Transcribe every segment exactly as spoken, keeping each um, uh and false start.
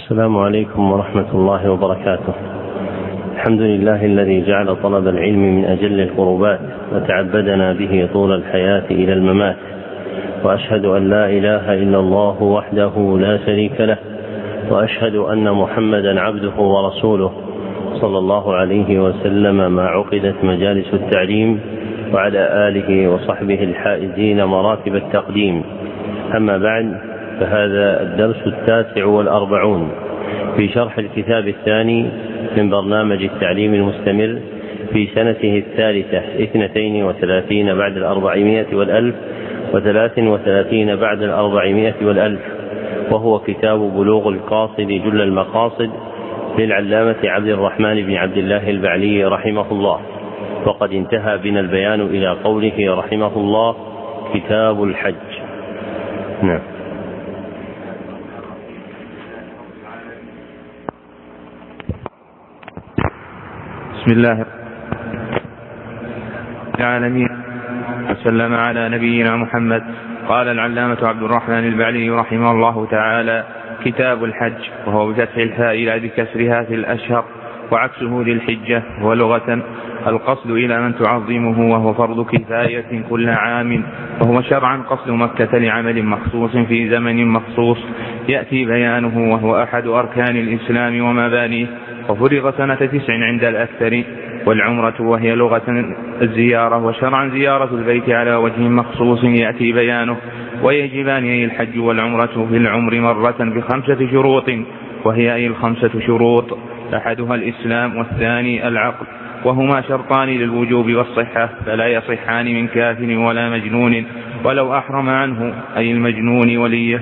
السلام عليكم ورحمة الله وبركاته. الحمد لله الذي جعل طلب العلم من أجل القربات وتعبدنا به طول الحياة إلى الممات، وأشهد أن لا إله إلا الله وحده لا شريك له، وأشهد أن محمدا عبده ورسوله صلى الله عليه وسلم ما عقدت مجالس التعليم، وعلى آله وصحبه الحائزين مراتب التقديم. أما بعد، فهذا الدرس التاسع والأربعون في شرح الكتاب الثاني من برنامج التعليم المستمر في سنته الثالثة اثنتين وثلاثين بعد الأربعمائة والألف وثلاث وثلاثين بعد الأربعمائة والألف، وهو كتاب بلوغ القاصد جل المقاصد للعلامة عبد الرحمن بن عبد الله البعلي رحمه الله. وقد انتهى بنا البيان إلى قوله رحمه الله: كتاب الحج. نعم. بسم الله العالمين، وسلم على نبينا محمد. قال العلامة عبد الرحمن البعلي رحمه الله تعالى: كتاب الحج، وهو بفتح الفاء لا بكسرها في الأشهر، وعكسه للحجة، ولغة القصد إلى من تعظمه، وهو فرض كفاية كل عام، وهو شرعا قصد مكة لعمل مخصوص في زمن مخصوص يأتي بيانه، وهو أحد أركان الإسلام ومبانيه، وفرض سنة تسع عند الأكثر. والعمرة وهي لغة الزيارة، وشرعا زيارة البيت على وجه مخصوص يأتي بيانه. ويجبان أي الحج والعمرة في العمر مرة بخمسة شروط، وهي أي الخمسة شروط: أحدها الإسلام، والثاني العقل، وهما شرطان للوجوب والصحة، فلا يصحان من كافر ولا مجنون ولو أحرم عنه، أي المجنون وليه.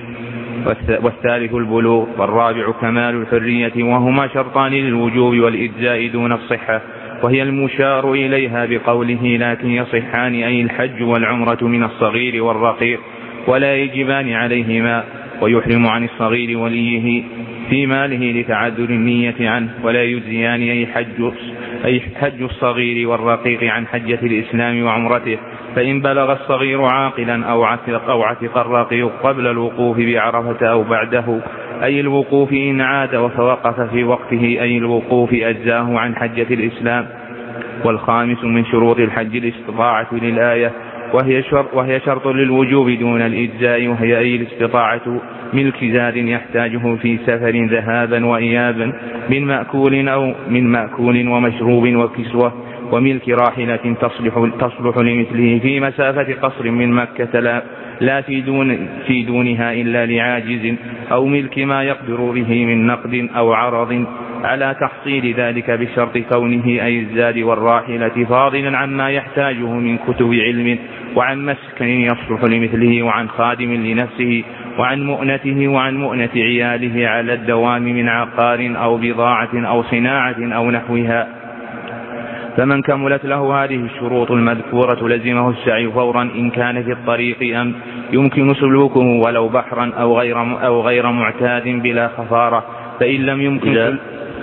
والثالث البلوغ، والرابع كمال الحرية، وهما شرطان للوجوب والإجزاء دون الصحة، وهي المشار إليها بقوله: لكن يصحان أي الحج والعمرة من الصغير والرقيق، ولا يجبان عليهما. ويحرم عن الصغير وليه في ماله لتعذر النية عنه، ولا يجزيان أي حج, أي حج الصغير والرقيق عن حجة الإسلام وعمرته، فإن بلغ الصغير عاقلا أو عتق, أو عتق الرقيق قبل الوقوف بعرفة أو بعده، أي الوقوف إن عاد وتوقف في وقته، أي الوقوف أجزاه عن حجة الإسلام. والخامس من شروط الحج الاستطاعة للآية، وهي شرط, وهي شرط للوجوب دون الإجزاء، وهي أي الاستطاعة ملك زاد يحتاجه في سفر ذهابا وإيابا من مأكول أو من مأكول ومشروب وكسوة، وملك راحلة تصلح, تصلح لمثله في مسافة قصر من مكة، لا, لا في, دون في دونها إلا لعاجز، أو ملك ما يقدر به من نقد أو عرض على تحصيل ذلك بشرط كونه أي الزاد والراحلة فاضلا عما يحتاجه من كتب علم، وعن مسكن يصلح لمثله، وعن خادم لنفسه، وعن مؤنته، وعن مؤنة عياله على الدوام من عقار أو بضاعة أو صناعة أو نحوها. فمن كملت له هذه الشروط المذكورة لزمه السعي فورا، إن كان في الطريق أم يمكن سلوكه ولو بحرا أو غير, أو غير معتاد بلا خفارة، فإن لم يمكن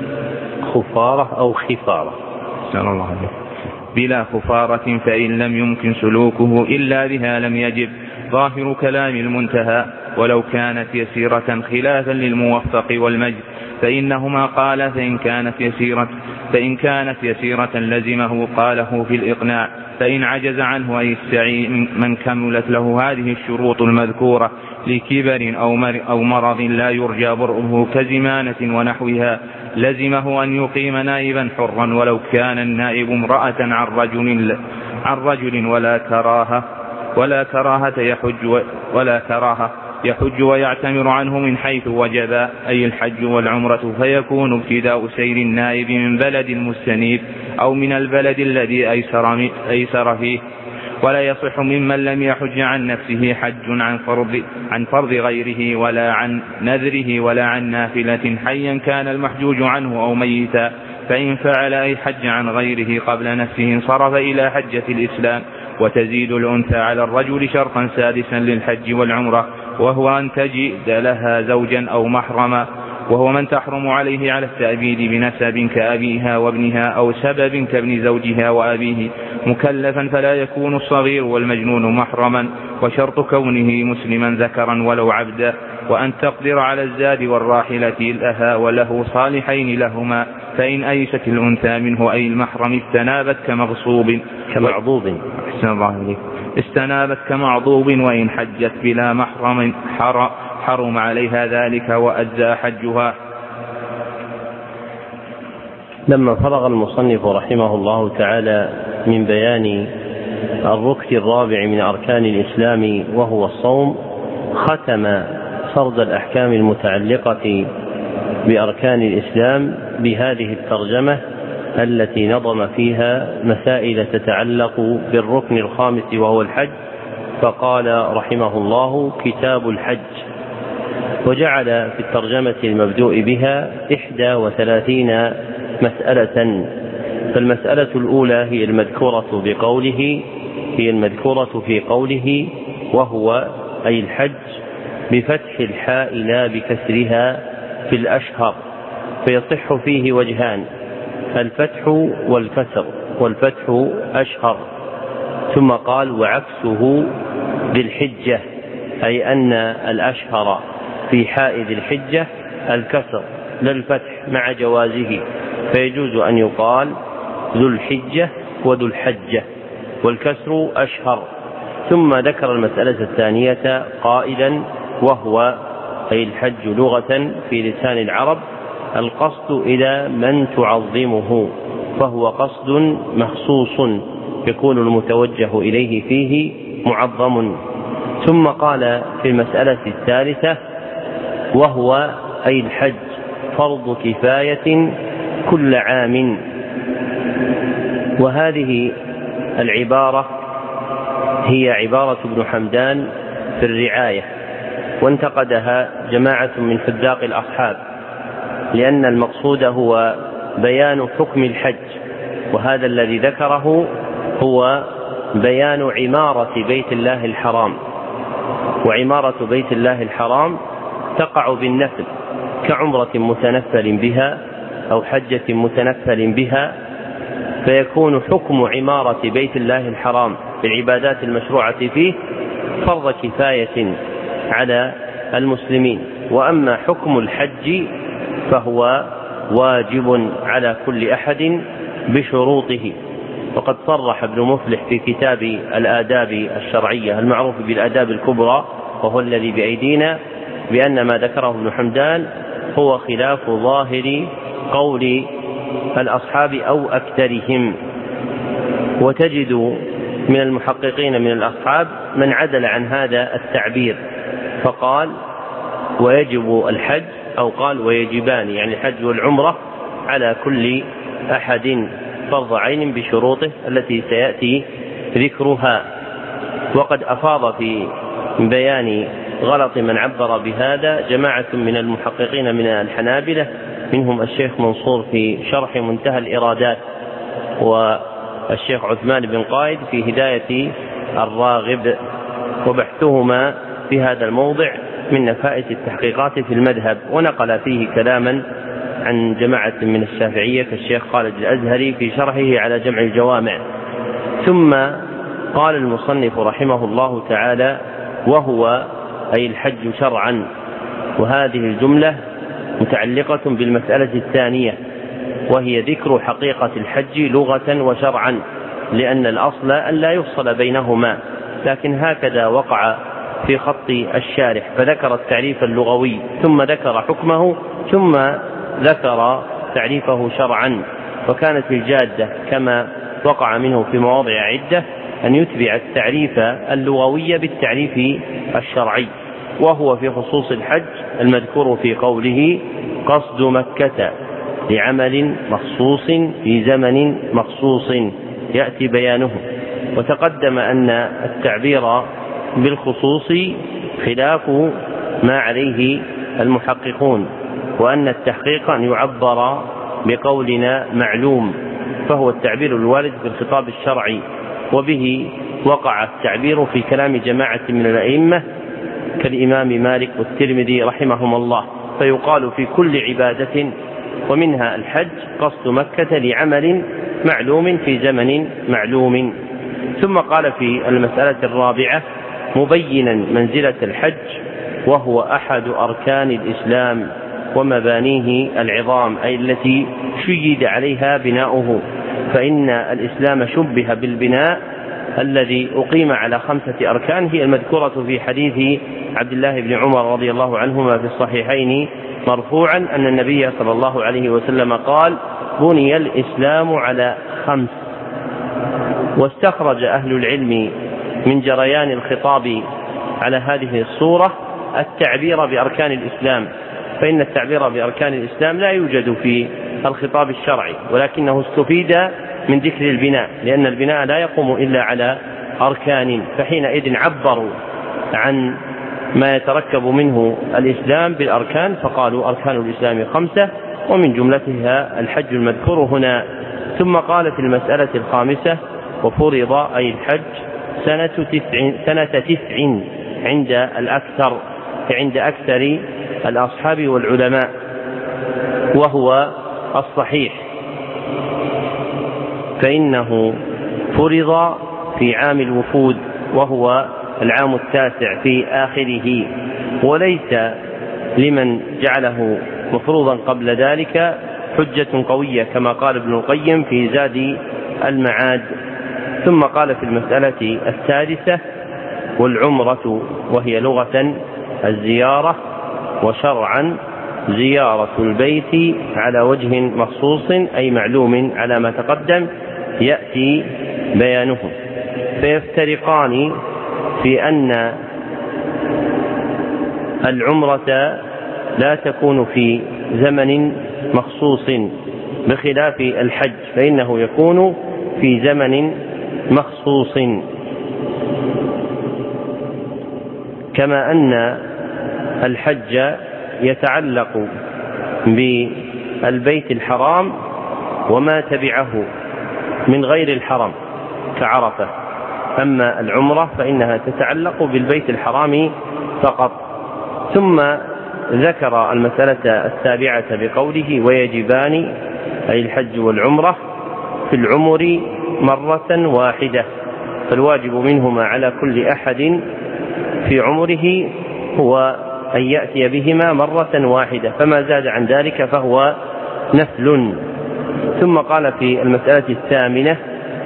خفارة أو خفارة سأل الله عليه بلا خفارة، فإن لم يمكن سلوكه إلا بها لم يجب. ظاهر كلام المنتهى: ولو كانت يسيرة خلافا للموفق والمجد، فإنهما قال فإن كانت يسيرة فإن كانت يسيرة لزمه قاله في الإقناع. فإن عجز عنه أي السعي من كملت له هذه الشروط المذكورة لكبر أو مرض لا يرجى برؤه كزمانة ونحوها، لزمه أن يقيم نائبا حرا، ولو كان النائب امرأة عن رجل, عن رجل ولا كراهة ولا كراهة يحج ولا كراهة يحج ويعتمر عنه من حيث وجب، أي الحج والعمرة، فيكون ابتداء سير النائب من بلد المستنيب أو من البلد الذي أيسر, أيسر فيه. ولا يصح ممن لم يحج عن نفسه حج عن فرض, عن فرض غيره، ولا عن نذره، ولا عن نافلة، حيا كان المحجوج عنه أو ميتا. فإن فعل أي حج عن غيره قبل نفسه انصرف إلى حجة الإسلام. وتزيد الأنثى على الرجل شرطا سادسا للحج والعمرة، وهو أن تجد لها زوجا أو محرما، وهو من تحرم عليه على التأبيد بنسب كأبيها وابنها أو سبب كابن زوجها وأبيه مكلفا فلا يكون الصغير والمجنون محرما، وشرط كونه مسلما ذكرا ولو عبدا، وأن تقدر على الزاد والراحلة لها وله صالحين لهما، فإن أيست الأنثى منه أي المحرم استنابت كمغصوب كمعضوب استنابت كمعضوب وإن حجت بلا محرم حرم عليها ذلك وأجزى حجها. لما فرغ المصنف رحمه الله تعالى من بيان الركن الرابع من أركان الإسلام وهو الصوم، ختم سرد الأحكام المتعلقة بأركان الإسلام بهذه الترجمة التي نظم فيها مسائل تتعلق بالركن الخامس وهو الحج، فقال رحمه الله: كتاب الحج. وجعل في الترجمة المبدوء بها إحدى وثلاثين مسألة، فالمسألة الأولى هي المذكورة بقوله هي المذكورة في قوله وهو أي الحج بفتح الحاء لا بكسرها في الأشهر، فيصح فيه وجهان: الفتح والكسر، والفتح أشهر. ثم قال: وعكسه بالحجة، أي أن الأشهر في حاء ذي الحجة الكسر لا الفتح مع جوازه، فيجوز أن يقال ذو الحجة وذو الحجة، والكسر أشهر. ثم ذكر المسألة الثانية قائلا: وهو أي الحج لغة في لسان العرب القصد إلى من تعظمه، فهو قصد مخصوص يكون المتوجه إليه فيه معظم. ثم قال في المسألة الثالثة: وهو أي الحج فرض كفاية كل عام. وهذه العبارة هي عبارة ابن حمدان في الرعاية، وانتقدها جماعة من حذاق الأصحاب، لأن المقصود هو بيان حكم الحج، وهذا الذي ذكره هو بيان عمارة بيت الله الحرام، وعمارة بيت الله الحرام تقع بالنفل كعمرة متنفل بها أو حجة متنفل بها، فيكون حكم عمارة بيت الله الحرام بالعبادات المشروعة فيه فرض كفاية على المسلمين. وأما حكم الحج فهو واجب على كل أحد بشروطه. وقد صرح ابن مفلح في كتاب الآداب الشرعية المعروف بالآداب الكبرى وهو الذي بأيدينا بأن ما ذكره ابن حمدان هو خلاف ظاهر قول الأصحاب أو أكثرهم. وتجد من المحققين من الأصحاب من عدل عن هذا التعبير فقال: ويجب الحج، أو قال: ويجبان، يعني الحج والعمرة على كل أحد فرض عين بشروطه التي سيأتي ذكرها. وقد أفاض في بيان غلط من عبر بهذا جماعة من المحققين من الحنابلة، منهم الشيخ منصور في شرح منتهى الإرادات، والشيخ عثمان بن قايد في هداية الراغب، وبحثهما في هذا الموضع من نفائس التحقيقات في المذهب. ونقل فيه كلاما عن جماعة من الشافعية كالشيخ خالد الأزهري في شرحه على جمع الجوامع. ثم قال المصنف رحمه الله تعالى: وهو أي الحج شرعا. وهذه الجملة متعلقة بالمسألة الثانية، وهي ذكر حقيقة الحج لغة وشرعا، لأن الأصل أن لا يفصل بينهما، لكن هكذا وقع في خط الشارح، فذكر التعريف اللغوي ثم ذكر حكمه ثم ذكر تعريفه شرعا. وكانت الجادة كما وقع منه في مواضع عدة أن يتبع التعريف اللغوي بالتعريف الشرعي، وهو في خصوص الحج المذكور في قوله: قصد مكة لعمل مخصوص في زمن مخصوص، يأتي بيانه. وتقدم أن التعبير بالخصوص خلاف ما عليه المحققون، وأن التحقيق أن يعبر بقولنا معلوم، فهو التعبير الوارد في الخطاب الشرعي، وبه وقع التعبير في كلام جماعة من الأئمة كالإمام مالك والترمذي رحمهم الله. فيقال في كل عبادة ومنها الحج قصد مكة لعمل معلوم في زمن معلوم. ثم قال في المسألة الرابعة مبينا منزلة الحج وهو أحد أركان الإسلام ومبانيه العظام، أي التي شيد عليها بناؤه، فإن الإسلام شبه بالبناء الذي أقيم على خمسة أركان هي المذكورة في حديث عبد الله بن عمر رضي الله عنهما في الصحيحين مرفوعا أن النبي صلى الله عليه وسلم قال بني الإسلام على خمس. واستخرج أهل العلم من جريان الخطاب على هذه الصورة التعبير بأركان الإسلام، فإن التعبير بأركان الإسلام لا يوجد في الخطاب الشرعي، ولكنه استفيد من ذكر البناء، لأن البناء لا يقوم إلا على أركان، فحينئذ عبروا عن ما يتركب منه الإسلام بالأركان فقالوا أركان الإسلام خمسة ومن جملتها الحج المذكور هنا. ثم قال في المسألة الخامسة وفرض أي الحج سنة تسع, سنة تسع عند الأكثر عند أكثر الأصحاب والعلماء، وهو الصحيح، فإنه فرض في عام الوفود وهو العام التاسع في آخره، وليس لمن جعله مفروضا قبل ذلك حجة قوية كما قال ابن القيم في زاد المعاد. ثم قال في المسألة السادسة والعمرة وهي لغة الزيارة وشرعا زيارة البيت على وجه مخصوص أي معلوم على ما تقدم يأتي بيانه. فيفترقان في أن العمرة لا تكون في زمن مخصوص بخلاف الحج، فإنه يكون في زمن مخصوص، كما أن الحج يتعلق بالبيت الحرام وما تبعه من غير الحرم كعرفة، أما العمرة فإنها تتعلق بالبيت الحرام فقط. ثم ذكر المسألة السابعة بقوله ويجبان أي الحج والعمرة في العمر مرة واحدة، فالواجب منهما على كل أحد في عمره هو أن يأتي بهما مرة واحدة، فما زاد عن ذلك فهو نفل. ثم قال في المسألة الثامنة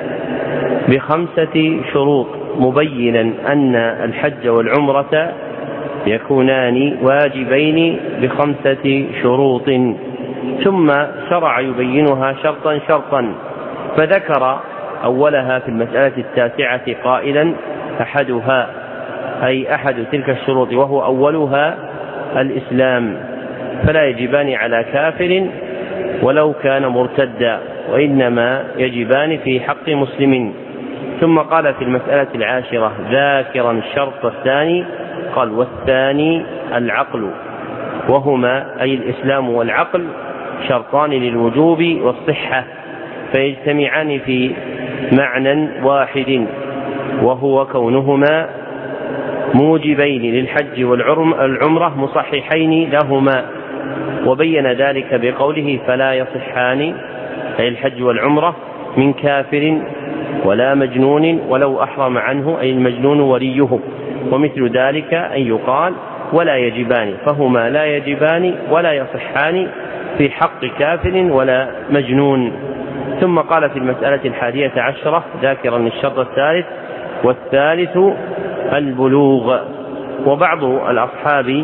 بخمسة شروط مبينا أن الحج والعمرة يكونان واجبين بخمسة شروط، ثم شرع يبينها شرطا شرطا، فذكر أولها في المسألة التاسعة قائلا أحدها أي أحد تلك الشروط وهو أولها الإسلام، فلا يجبان على كافر ولو كان مرتدا، وإنما يجبان في حق مسلم. ثم قال في المسألة العاشرة ذاكرا الشرط الثاني قال والثاني العقل، وهما أي الإسلام والعقل شرطان للوجوب والصحة، فيجتمعان في معنى واحد وهو كونهما موجبين للحج والعمرة مصححين لهما، وبين ذلك بقوله فلا يصحان أي الحج والعمرة من كافر ولا مجنون ولو أحرم عنه أي المجنون وليه، ومثل ذلك أن يقال ولا يجبان، فهما لا يجبان ولا يصحان في حق كافر ولا مجنون. ثم قال في المسألة الحادية عشرة ذاكرا الشرط الثالث والثالث البلوغ. وبعض الأصحاب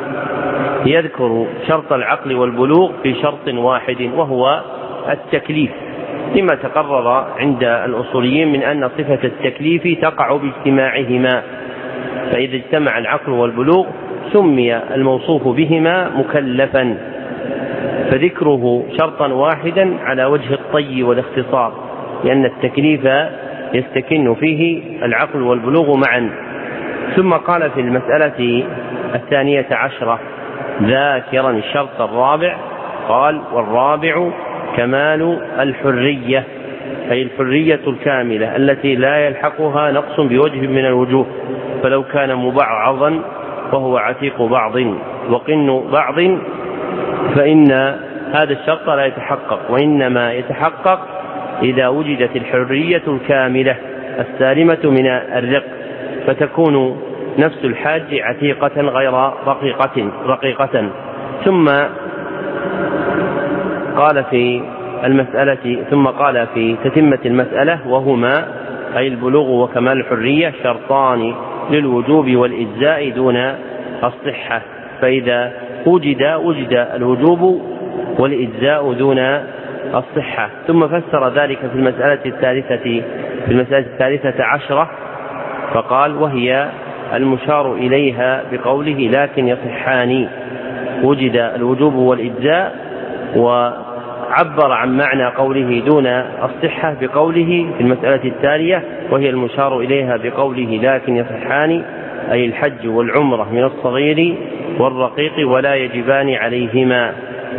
يذكر شرط العقل والبلوغ في شرط واحد وهو التكليف، لما تقرر عند الأصوليين من أن صفة التكليف تقع باجتماعهما، فإذا اجتمع العقل والبلوغ سمي الموصوف بهما مكلفا، فذكره شرطا واحدا على وجه الطي والاختصار، لأن التكليف يستكن فيه العقل والبلوغ معا. ثم قال في المسألة الثانية عشرة ذاكرا الشرط الرابع قال والرابع كمال الحرية أي الحرية الكاملة التي لا يلحقها نقص بوجه من الوجوه، فلو كان مبعضا وهو عتيق بعض وقن بعض فإن هذا الشرط لا يتحقق، وإنما يتحقق إذا وجدت الحرية الكاملة السالمة من الرق، فتكون نفس الحاج عتيقة غير رقيقة, رقيقة. ثم قال في المسألة ثم قال في تتمة المسألة: وهما أي البلوغ وكمال الحرية شرطان للوجوب والإجزاء دون الصحة، فإذا وجد وجد الوجوب والإجزاء دون الصحة. ثم فسر ذلك في المسألة الثالثة في المسألة الثالثة عشرة فقال: وهي المشار إليها بقوله لكن يصحان، وجد الوجوب والإجزاء، وعبر عن معنى قوله دون الصحة بقوله في المسألة التالية: وهي المشار إليها بقوله لكن يصحان، أي الحج والعمرة من الصغير والرقيق ولا يجبان عليهما،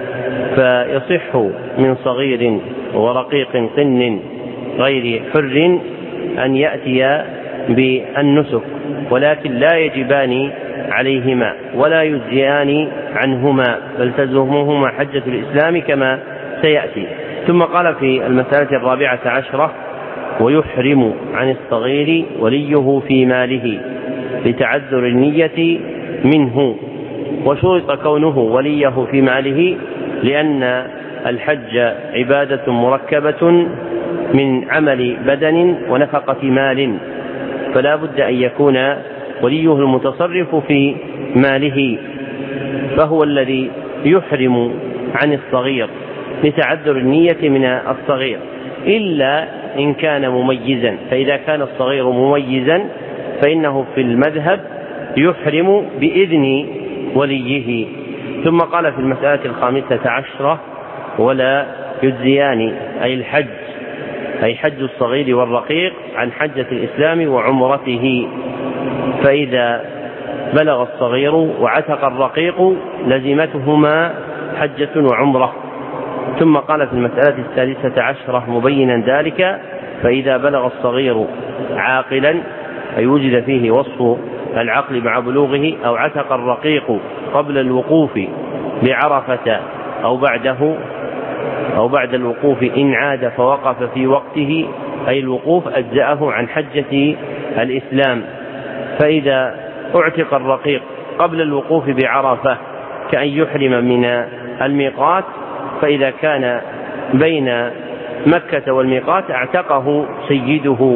فيصح من صغير ورقيق سن غير حر أن يأتي بالنسك، ولكن لا يجبان عليهما ولا يجزيان عنهما، بل تلزمهما حجة الإسلام كما سيأتي. ثم قال في المسألة الرابعة عشرة: ويحرم عن الصغير وليه في ماله لتعذر النية منه. وشرط كونه وليه في ماله لأن الحج عبادة مركبة من عمل بدن ونفقة مال، فلا بد أن يكون وليه المتصرف في ماله، فهو الذي يحرم عن الصغير لتعذر النية من الصغير، إلا إن كان مميزا، فإذا كان الصغير مميزا فإنه في المذهب يحرم بإذن وليه. ثم قال في المسألة الخامسة عشرة: ولا يجزيان أي الحج أي حج الصغير والرقيق عن حجة الإسلام وعمرته، فإذا بلغ الصغير وعتق الرقيق لزمتهما حجة وعمرة. ثم قال في المسألة الثالثة عشرة مبينا ذلك: فإذا بلغ الصغير عاقلا، أي وجد فيه وصف العقل مع بلوغه، أو عتق الرقيق قبل الوقوف بعرفة أو بعده أو بعد الوقوف إن عاد فوقف في وقته، أي الوقوف أجزأه عن حجة الإسلام. فإذا اعتق الرقيق قبل الوقوف بعرفة كأن يحرم من الميقات، فإذا كان بين مكة والميقات اعتقه سيده،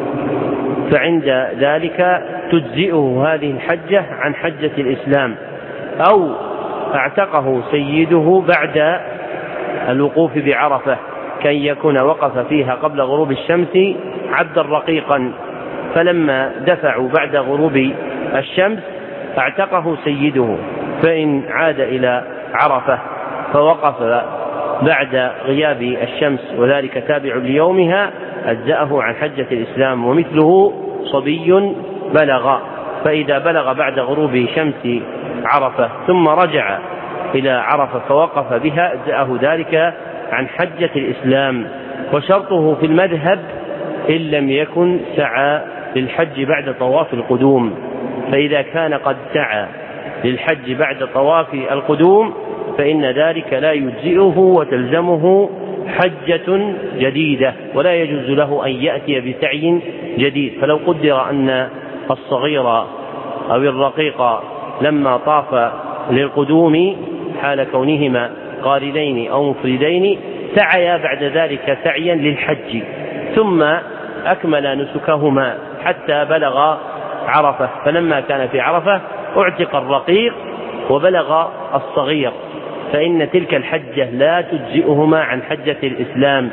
فعند ذلك تجزئه هذه الحجة عن حجة الإسلام. أو اعتقه سيده بعد الوقوف بعرفة كي يكون وقف فيها قبل غروب الشمس عبدا رقيقا، فلما دفعوا بعد غروب الشمس اعتقه سيده، فإن عاد إلى عرفة فوقف بعد غياب الشمس وذلك تابع ليومها أجزأه عن حجة الإسلام. ومثله صبي بلغ، فإذا بلغ بعد غروب شمس عرفة ثم رجع إلى عرفة فوقف بها أجزأه ذلك عن حجة الإسلام. وشرطه في المذهب إن لم يكن سعى للحج بعد طواف القدوم، فإذا كان قد سعى للحج بعد طواف القدوم فإن ذلك لا يجزئه وتلزمه حجة جديدة، ولا يجوز له أن يأتي بسعي جديد. فلو قدر أن الصغير أو الرقيق لما طاف للقدوم حال كونهما قارنين أو مفردين سعيا بعد ذلك سعيا للحج، ثم أكمل نسكهما حتى بلغ عرفة، فلما كان في عرفة اعتق الرقيق وبلغ الصغير، فإن تلك الحجة لا تجزئهما عن حجة الإسلام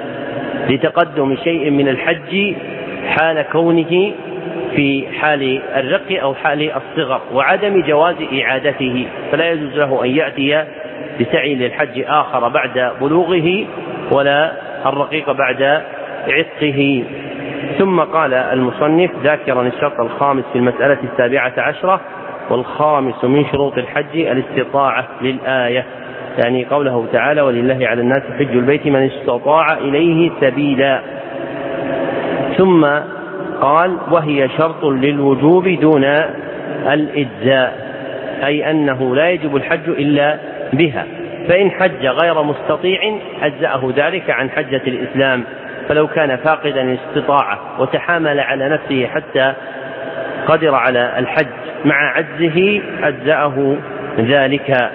لتقدم شيء من الحج حال كونه في حال الرق أو حال الصغر، وعدم جواز إعادته، فلا يجوز له أن يأتي بسعي للحج آخر بعد بلوغه ولا الرقيق بعد عتقه. ثم قال المصنف ذاكرا الشرط الخامس في المسألة السابعة عشرة: والخامس من شروط الحج الاستطاعة للآية، يعني قوله تعالى: ولله على الناس حج البيت من استطاع إليه سبيلا. ثم قال: وهي شرط للوجوب دون الإجزاء، أي أنه لا يجب الحج إلا بها، فإن حج غير مستطيع أجزأه ذلك عن حجة الإسلام. فلو كان فاقدا الاستطاعة وتحامل على نفسه حتى قدر على الحج مع عجزه أجزأه ذلك.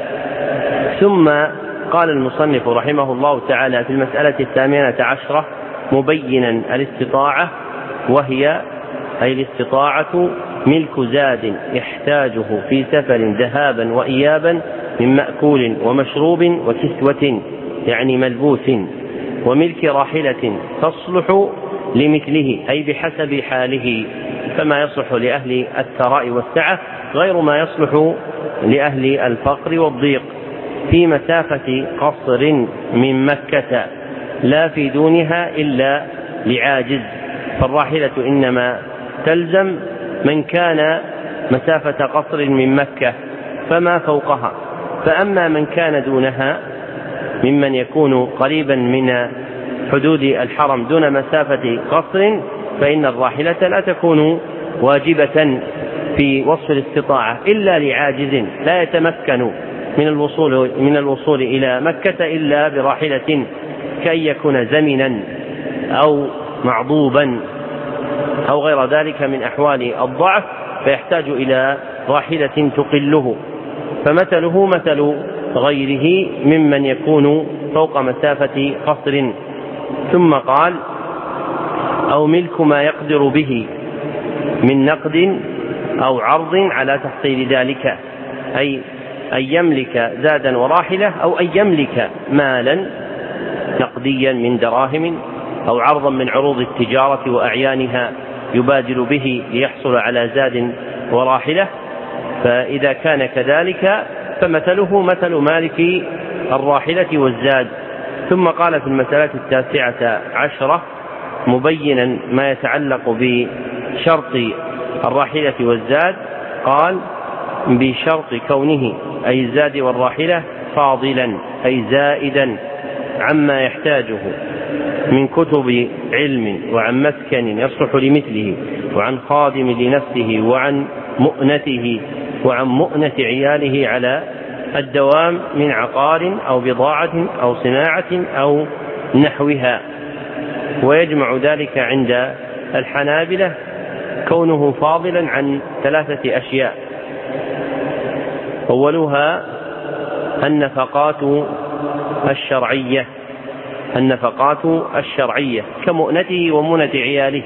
ثم قال المصنف رحمه الله تعالى في المسألة الثامنة عشرة مبينا الاستطاعة، وهي أي الاستطاعة ملك زاد يحتاجه في سفر ذهابا وإيابا من مأكول ومشروب وكسوة يعني ملبوس، وملك راحلة تصلح لمثله أي بحسب حاله، فما يصلح لأهل الثراء والسعة غير ما يصلح لأهل الفقر والضيق، في مسافة قصر من مكة لا في دونها إلا لعاجز، فالراحلة إنما تلزم من كان مسافة قصر من مكة فما فوقها، فأما من كان دونها ممن يكون قريبا من حدود الحرم دون مسافة قصر فإن الراحلة لا تكون واجبة في وصف الاستطاعة إلا لعاجز لا يتمكن من الوصول من الوصول إلى مكة إلا براحلة، كأن يكون زمنا أو معضوبا أو غير ذلك من أحوال الضعف فيحتاج إلى راحلة تقله، فمثله مثل غيره ممن يكون فوق مسافة قصر. ثم قال أو ملك ما يقدر به من نقد أو عرض على تحصيل ذلك، أي أن يملك زادا وراحلة أو أن يملك مالا نقديا من دراهم أو عرضا من عروض التجارة وأعيانها يبادل به ليحصل على زاد وراحلة، فإذا كان كذلك فمثله مثل مالك الراحلة والزاد. ثم قال في المسألة التاسعة عشرة مبينا ما يتعلق بشرط الراحلة والزاد، قال بشرط كونه أي الزاد والراحلة فاضلا أي زائدا عما يحتاجه من كتب علم وعن مسكن يصلح لمثله وعن خادم لنفسه وعن مؤنته وعن مؤنة عياله على الدوام من عقار أو بضاعة أو صناعة أو نحوها. ويجمع ذلك عند الحنابلة كونه فاضلا عن ثلاثة أشياء، أولها النفقات الشرعية النفقات الشرعية كمؤنته ومؤنة عياله،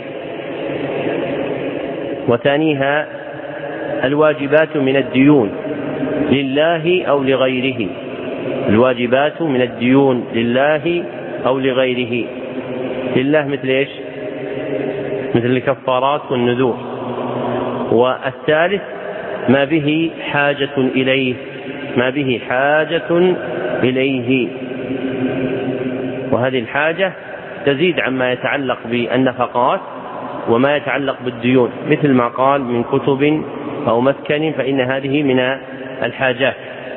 وثانيها الواجبات من الديون لله أو لغيره الواجبات من الديون لله أو لغيره، لله مثل إيش؟ مثل الكفارات والنذور. والثالث ما به حاجة إليه ما به حاجة إليه وهذه الحاجة تزيد عما يتعلق بالنفقات وما يتعلق بالديون، مثل ما قال من كتب أو مسكن فإن هذه من الحاجات.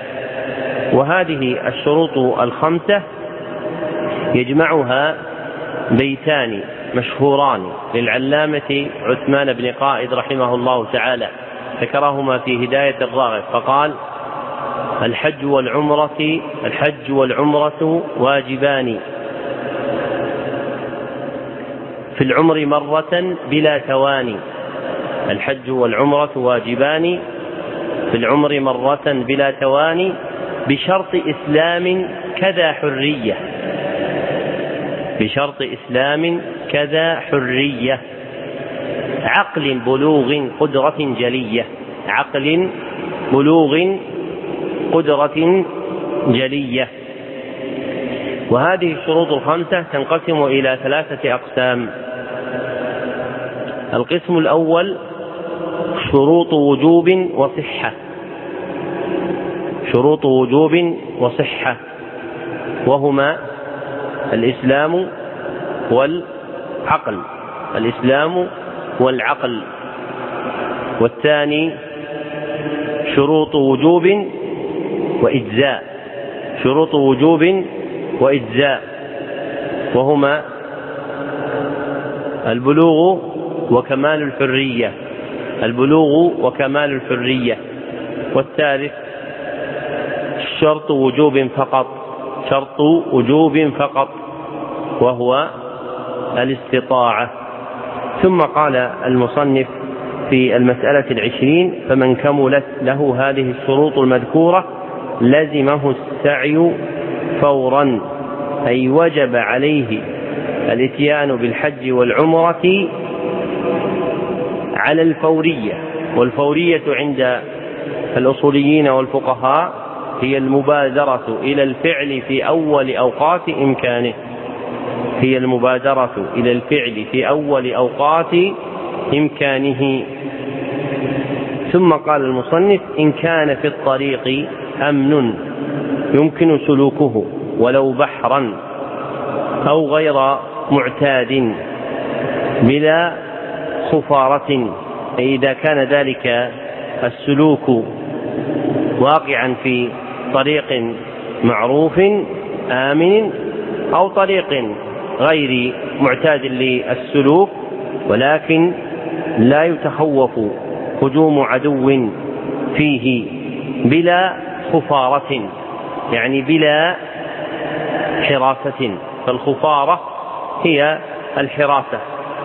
وهذه الشروط الخمسة يجمعها بيتان مشهوران للعلامة عثمان بن قائد رحمه الله تعالى ذكرهما في هداية الراغب، فقال الحج والعمرة الحج والعمرة واجبان في العمر مرة بلا تواني الحج والعمرة واجبان في العمر مرة بلا تواني بشرط إسلام كذا حرية بشرط إسلام كذا حرية عقل بلوغ قدرة جلية عقل بلوغ قدرة جلية. وهذه الشروط الخمسة تنقسم إلى ثلاثة أقسام. القسم الأول شروط وجوب وصحة شروط وجوب وصحة وهما الإسلام والعقل الإسلام والعقل. والثاني شروط وجوب وإجزاء شروط وجوب وإجزاء وهما البلوغ وكمال الحرية البلوغ وكمال الحرية. والثالث شرط وجوب فقط شرط وجوب فقط وهو الاستطاعة. ثم قال المصنف في المسألة العشرين: فمن كملت له هذه الشروط المذكورة لزمه السعي فورا، أي وجب عليه الاتيان بالحج والعمرة على الفورية. والفورية عند الأصوليين والفقهاء هي المبادرة إلى الفعل في أول أوقات إمكانه هي المبادرة إلى الفعل في أول أوقات إمكانه. ثم قال المصنف: إن كان في الطريق أمن يمكن سلوكه ولو بحرا أو غير معتاد بلا خفارة، إذا كان ذلك السلوك واقعا في طريق معروف آمن أو طريق غير معتاد للسلوك ولكن لا يتخوف هجوم عدو فيه بلا خفارة، يعني بلا حراسة. فالخفارة هي الحراسة،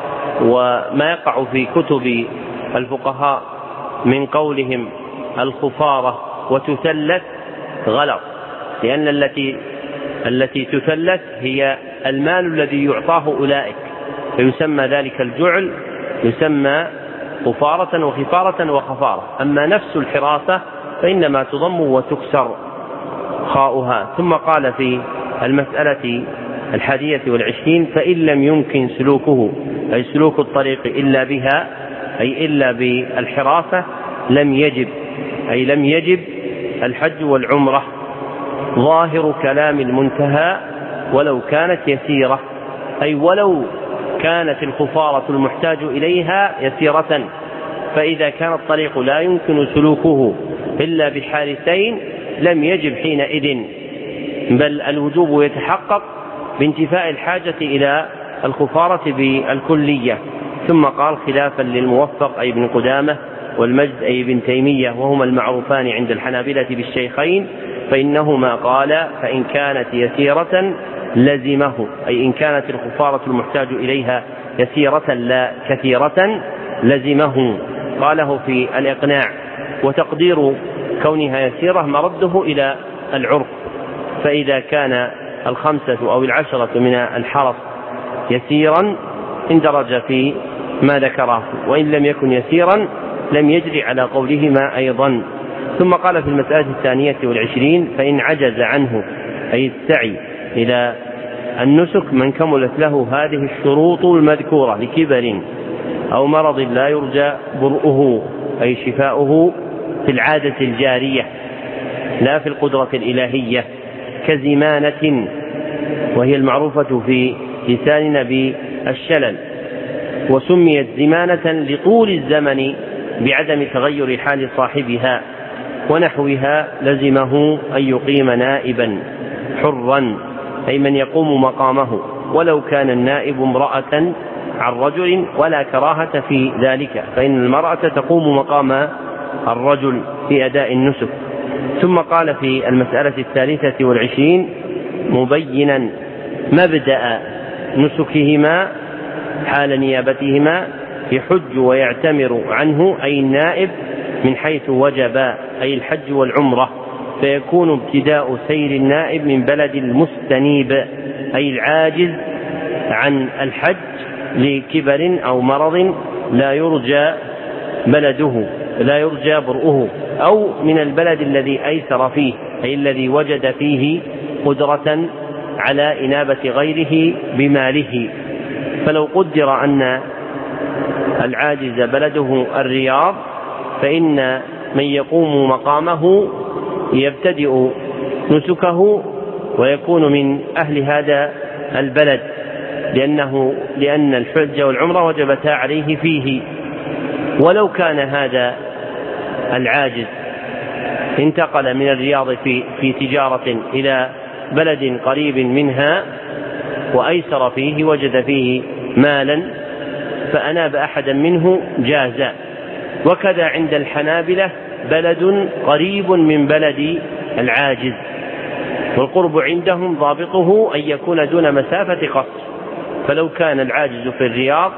وما يقع في كتب الفقهاء من قولهم الخفارة وتثلث غلط، لأن التي التي تثلث هي المال الذي يعطاه أولئك، فيسمى ذلك الجعل يسمى خفارة وخفارة وخفارة. أما نفس الحراسة فإنما تضم وتكسر خاؤها. ثم قال في المسألة الحادية والعشرين: فإن لم يمكن سلوكه، أي سلوك الطريق إلا بها، أي إلا بالحراسة، لم يجب أي لم يجب الحج والعمرة. ظاهر كلام المنتهى ولو كانت يسيرة، أي ولو كانت الخفارة المحتاج إليها يسيرة، فإذا كان الطريق لا يمكن سلوكه إلا بحارسين لم يجب حينئذ، بل الوجوب يتحقق بانتفاء الحاجة إلى الخفارة بالكلية. ثم قال: خلافا للموفق أي ابن قدامة والمجد أي ابن تيمية، وهما المعروفان عند الحنابلة بالشيخين، فإنهما قال: فإن كانت يسيرة لزمه، أي إن كانت الخفارة المحتاج إليها يسيرة لا كثيرة لزمه. قاله في الإقناع: وتقدير كونها يسيرة مرده إلى العرف، فإذا كان الخمسة أو العشرة من الحرس يسيرا اندرج في ما ذكره، وإن لم يكن يسيرا لم يجري على قولهما أيضا. ثم قال في المسألة الثانية والعشرين: فإن عجز عنه أي السعي إلى النسك من كملت له هذه الشروط المذكورة لكبر أو مرض لا يرجى برؤه، أي شفاؤه في العادة الجارية لا في القدرة الإلهية، كزمانة وهي المعروفة في لساننا بالشلل، وسميت زمانة لطول الزمن بعدم تغير حال صاحبها، ونحوها لزمه أن يقيم نائبا حرا، أي من يقوم مقامه، ولو كان النائب امرأة عن رجل، ولا كراهة في ذلك، فإن المرأة تقوم مقام الرجل في أداء النسك. ثم قال في المسألة الثالثة والعشرين مبينا مبدأ نسكهما حال نيابتهما: يحج ويعتمر عنه أي النائب من حيث وجب، أي الحج والعمرة، فيكون ابتداء سير النائب من بلد المستنيب، أي العاجز عن الحج لكبر أو مرض لا يرجى بلده لا يرجى برؤه، أو من البلد الذي أيسر فيه، أي الذي وجد فيه قدرة على إنابة غيره بماله. فلو قدر أن العاجز بلده الرياض، فإن من يقوم مقامه يبتدئ نسكه ويكون من أهل هذا البلد، لأنه لأن الحج والعمرة وجبتا عليه فيه. ولو كان هذا العاجز انتقل من الرياض في, في تجارة إلى بلد قريب منها وأيسر فيه وجد فيه مالا فأناب أحدا منه جاز. وكذا عند الحنابلة بلد قريب من بلد العاجز، والقرب عندهم ضابطه أن يكون دون مسافة قصر. فلو كان العاجز في الرياض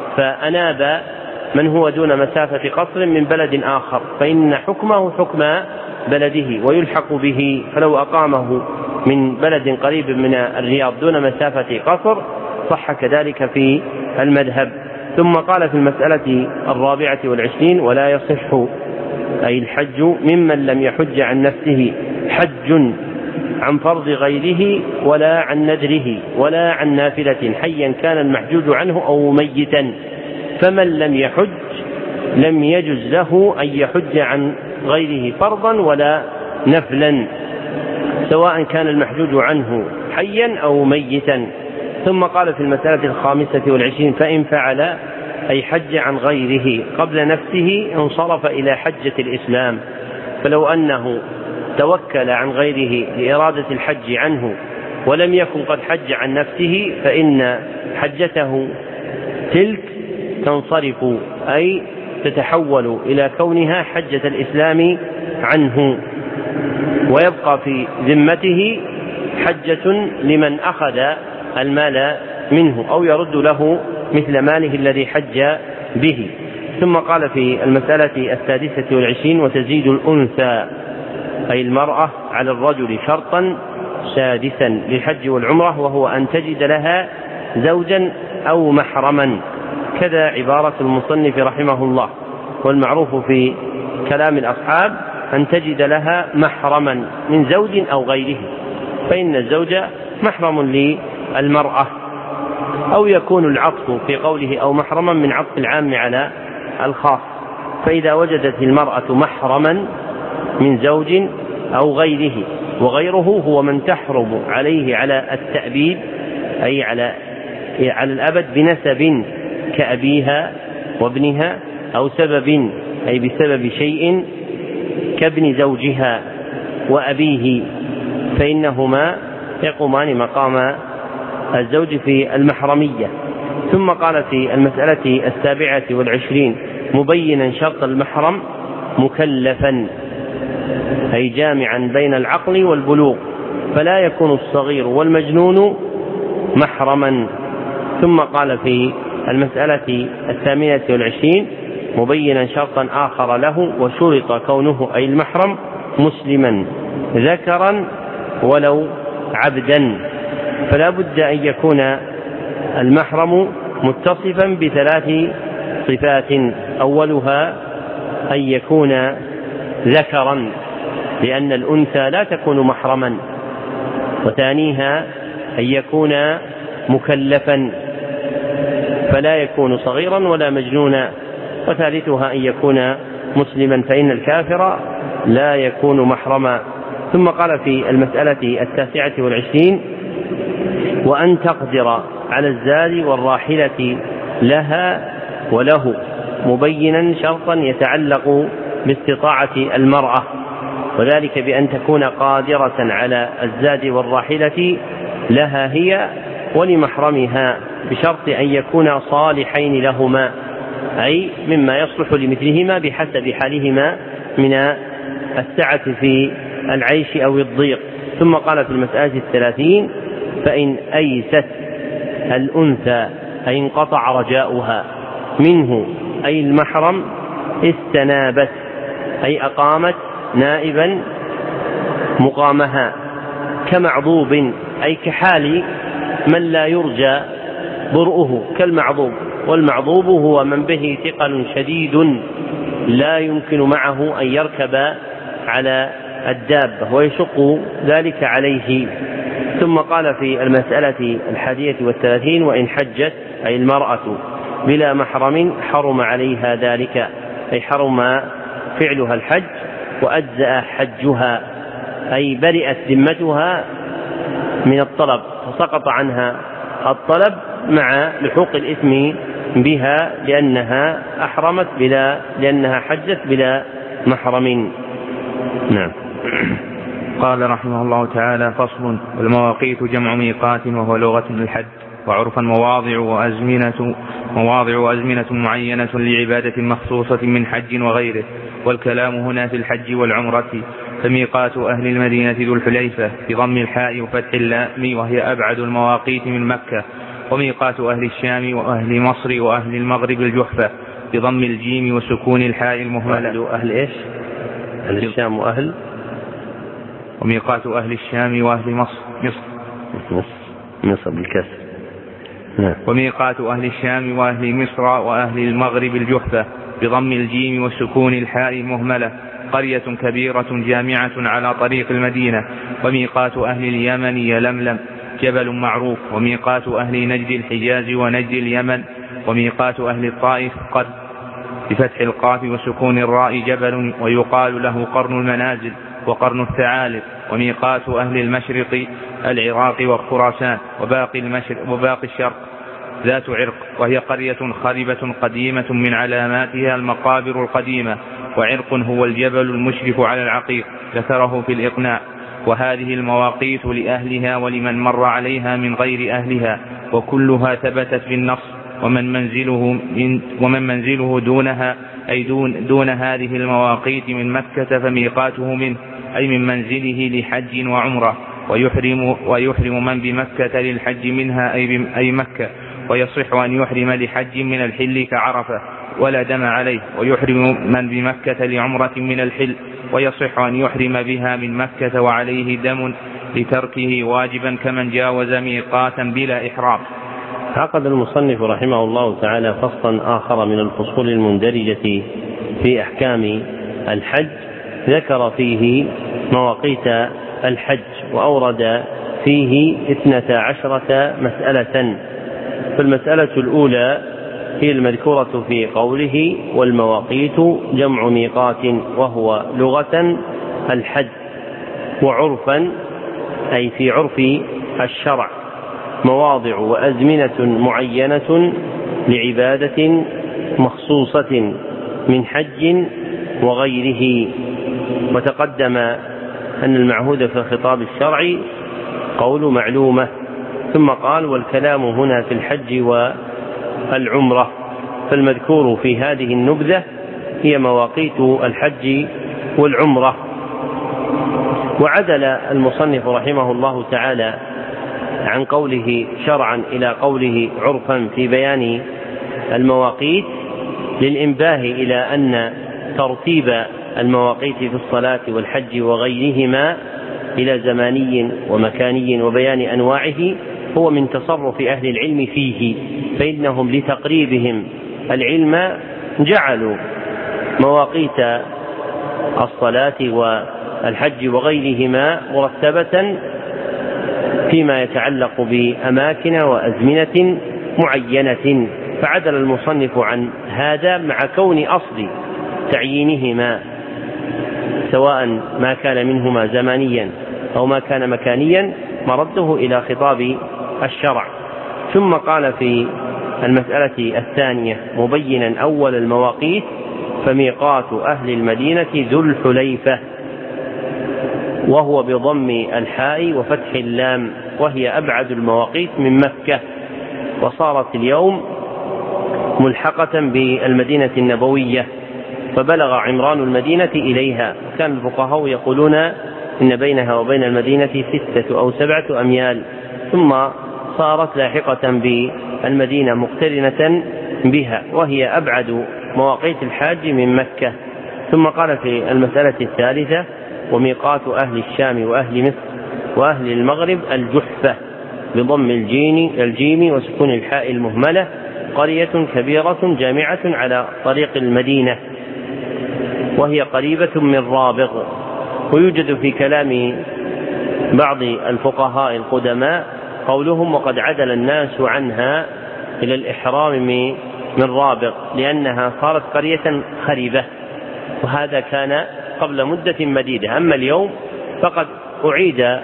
فأناب من هو دون مسافة قصر من بلد آخر فإن حكمه حكم بلده ويلحق به، فلو أقامه من بلد قريب من الرياض دون مسافة قصر صح كذلك في المذهب. ثم قال في المسألة الرابعة والعشرين: ولا يصح أي الحج ممن لم يحج عن نفسه حج عن فرض غيره ولا عن نذره ولا عن نافلة حيا كان المحجوج عنه أو ميتا. فمن لم يحج لم يجز له أن يحج عن غيره فرضا ولا نفلا، سواء كان المحجوج عنه حيا أو ميتا. ثم قال في المسألة الخامسة والعشرين: فإن فعل أي حج عن غيره قبل نفسه انصرف إلى حجة الإسلام. فلو أنه توكل عن غيره لإرادة الحج عنه ولم يكن قد حج عن نفسه فإن حجته تلك تنصرف، أي تتحول إلى كونها حجة الإسلام عنه، ويبقى في ذمته حجة لمن أخذ المال منه أو يرد له مثل ماله الذي حج به. ثم قال في المسألة السادسة والعشرين: وتزيد الأنثى أي المرأة على الرجل شرطا سادسا للحج والعمرة، وهو أن تجد لها زوجا أو محرما. كذا عبارة المصنف رحمه الله، والمعروف في كلام الأصحاب أن تجد لها محرما من زوج أو غيره، فإن الزوج محرم للمرأة، أو يكون العطف في قوله أو محرما من عطف العام على الخاص. فإذا وجدت المرأة محرما من زوج أو غيره، وغيره هو من تحرم عليه على التأبيد أي على على الأبد بنسب كأبيها وابنها، أو سبب أي بسبب شيء كابن زوجها وأبيه، فإنهما يقومان مقام الزوج في المحرمية. ثم قال في المسألة السابعة والعشرين: مبينا شرط المحرم مكلفا أي جامعا بين العقل والبلوغ، فلا يكون الصغير والمجنون محرما. ثم قال في المسألة الثامنة والعشرين: مبينا شرطا آخر له، وشرط كونه أي المحرم مسلما ذكرا ولو عبدا. فلا بد أن يكون المحرم متصفا بثلاث صفات: أولها أن يكون ذكرا لأن الأنثى لا تكون محرما، وثانيها أن يكون مكلفا فلا يكون صغيرا ولا مجنونا، وثالثها أن يكون مسلما فإن الكافر لا يكون محرما. ثم قال في المسألة التاسعة والعشرين: وأن تقدر على الزاد والراحلة لها وله، مبينا شرطا يتعلق باستطاعة المرأة، وذلك بأن تكون قادرة على الزاد والراحلة لها هي ولمحرمها، بشرط أن يكون صالحين لهما، أي مما يصلح لمثلهما بحسب حالهما من السعة في العيش أو الضيق. ثم قال في المسألة الثلاثين: فإن أيست الأنثى أي انقطع رجاؤها منه أي المحرم استنابت أي أقامت نائبا مقامها كمعضوب أي كحال من لا يرجى برؤه كالمعضوب، والمعضوب هو من به ثقل شديد لا يمكن معه أن يركب على الدابة ويشق ذلك عليه. ثم قال في المسألة الحادية والثلاثين: وإن حجت أي المرأة بلا محرم حرم عليها ذلك أي حرم فعلها الحج وأجزأ حجها، أي برئت ذمتها من الطلب فسقط عنها الطلب مع لحوق الإثم بها لأنها أحرمت بلا لأنها حجت بلا محرم. نعم. قال رحمه الله تعالى: فصل: والمواقيت جمع ميقات، وهو لغة الحج، وعرفا مواضع وأزمنة مواضع وأزمنة معينة لعبادة مخصوصة من حج وغيره. والكلام هنا في الحج والعمرة. فميقات أهل المدينة ذو الحليفة بضم الحاء وفتح اللام وهي أبعد المواقيت من مكة. وميقات أهل الشام وأهل مصر وأهل المغرب الجحفة بضم الجيم وسكون الحاء المهملة. أهل إيش؟ أهل الشام وأهل وميقات أهل الشام وأهل مصر مصر مصر, مصر بالكسر. نعم. وميقات أهل الشام وأهل مصر وأهل المغرب الجحفة بضم الجيم وسكون الحاء المهملة قرية كبيرة جامعة على طريق المدينة. وميقات أهل اليمن يلملم جبل معروف. وميقات أهل نجد الحجاز ونجد اليمن. وميقات أهل الطائف قد بفتح القاف وسكون الراء جبل ويقال له قرن المنازل وقرن الثعالب. وميقات أهل المشرق العراق وخراسان وباقي, المشرق وباقي الشرق ذات عرق وهي قرية خربة قديمة من علاماتها المقابر القديمة. وعرق هو الجبل المشرف على العقيق ذكره في الإقناع. وهذه المواقيت لأهلها ولمن مر عليها من غير أهلها وكلها ثبتت بالنص. ومن منزله, من ومن منزله دونها أي دون, دون هذه المواقيت من مكة فميقاته منه أي من منزله لحج وعمرة. ويحرم, ويحرم من بمكة للحج منها أي, أي مكة. ويصح أن يحرم لحج من الحل كعرفة ولا دم عليه. ويحرم من بمكة لعمرة من الحل ويصح أن يحرم بها من مكة وعليه دم لتركه واجبا كمن جاوز ميقاتا بلا إحرام. عقد المصنف رحمه الله تعالى فصلا آخر من الفصول المندرجة في أحكام الحج ذكر فيه مواقيت الحج وأورد فيه اثنتا عشرة مسألة. فالمسألة الأولى هي المذكورة في قوله والمواقيت جمع ميقات وهو لغة الحج وعرفا أي في عرف الشرع مواضع وأزمنة معينة لعبادة مخصوصة من حج وغيره. وتقدم أن المعهود في الخطاب الشرعي قول معلومة. ثم قال والكلام هنا في الحج والعمرة. فالمذكور في هذه النبذة هي مواقيت الحج والعمرة. وعدل المصنف رحمه الله تعالى عن قوله شرعا إلى قوله عرفا في بيان المواقيت للإنباه إلى أن ترتيب المواقيت في الصلاة والحج وغيرهما إلى زماني ومكاني وبيان أنواعه هو من تصرف أهل العلم فيه. فإنهم لتقريبهم العلم جعلوا مواقيت الصلاة والحج وغيرهما مرتبة فيما يتعلق بأماكن وأزمنة معينة. فعدل المصنف عن هذا مع كون أصل تعيينهما سواء ما كان منهما زمانيا أو ما كان مكانيا مرده إلى خطاب الشرع. ثم قال في المسألة الثانية مبينا أول المواقيت فميقات أهل المدينة ذو الحليفة وهو بضم الحاء وفتح اللام وهي أبعد المواقيت من مكة. وصارت اليوم ملحقة بالمدينة النبوية فبلغ عمران المدينة إليها. كان الفقهاء يقولون إن بينها وبين المدينة ستة أو سبعة أميال ثم صارت لاحقة بالمدينة مقترنة بها وهي أبعد مواقيت الحاج من مكة. ثم قال في المسألة الثالثة وميقات أهل الشام وأهل مصر وأهل المغرب الجحفة بضم الجيم وسكون الحاء المهملة قرية كبيرة جامعة على طريق المدينة وهي قريبة من رابغ. ويوجد في كلام بعض الفقهاء القدماء قولهم وقد عدل الناس عنها إلى الإحرام من رابغ لأنها صارت قرية خريبة وهذا كان قبل مدة مديدة. أما اليوم فقد أعيد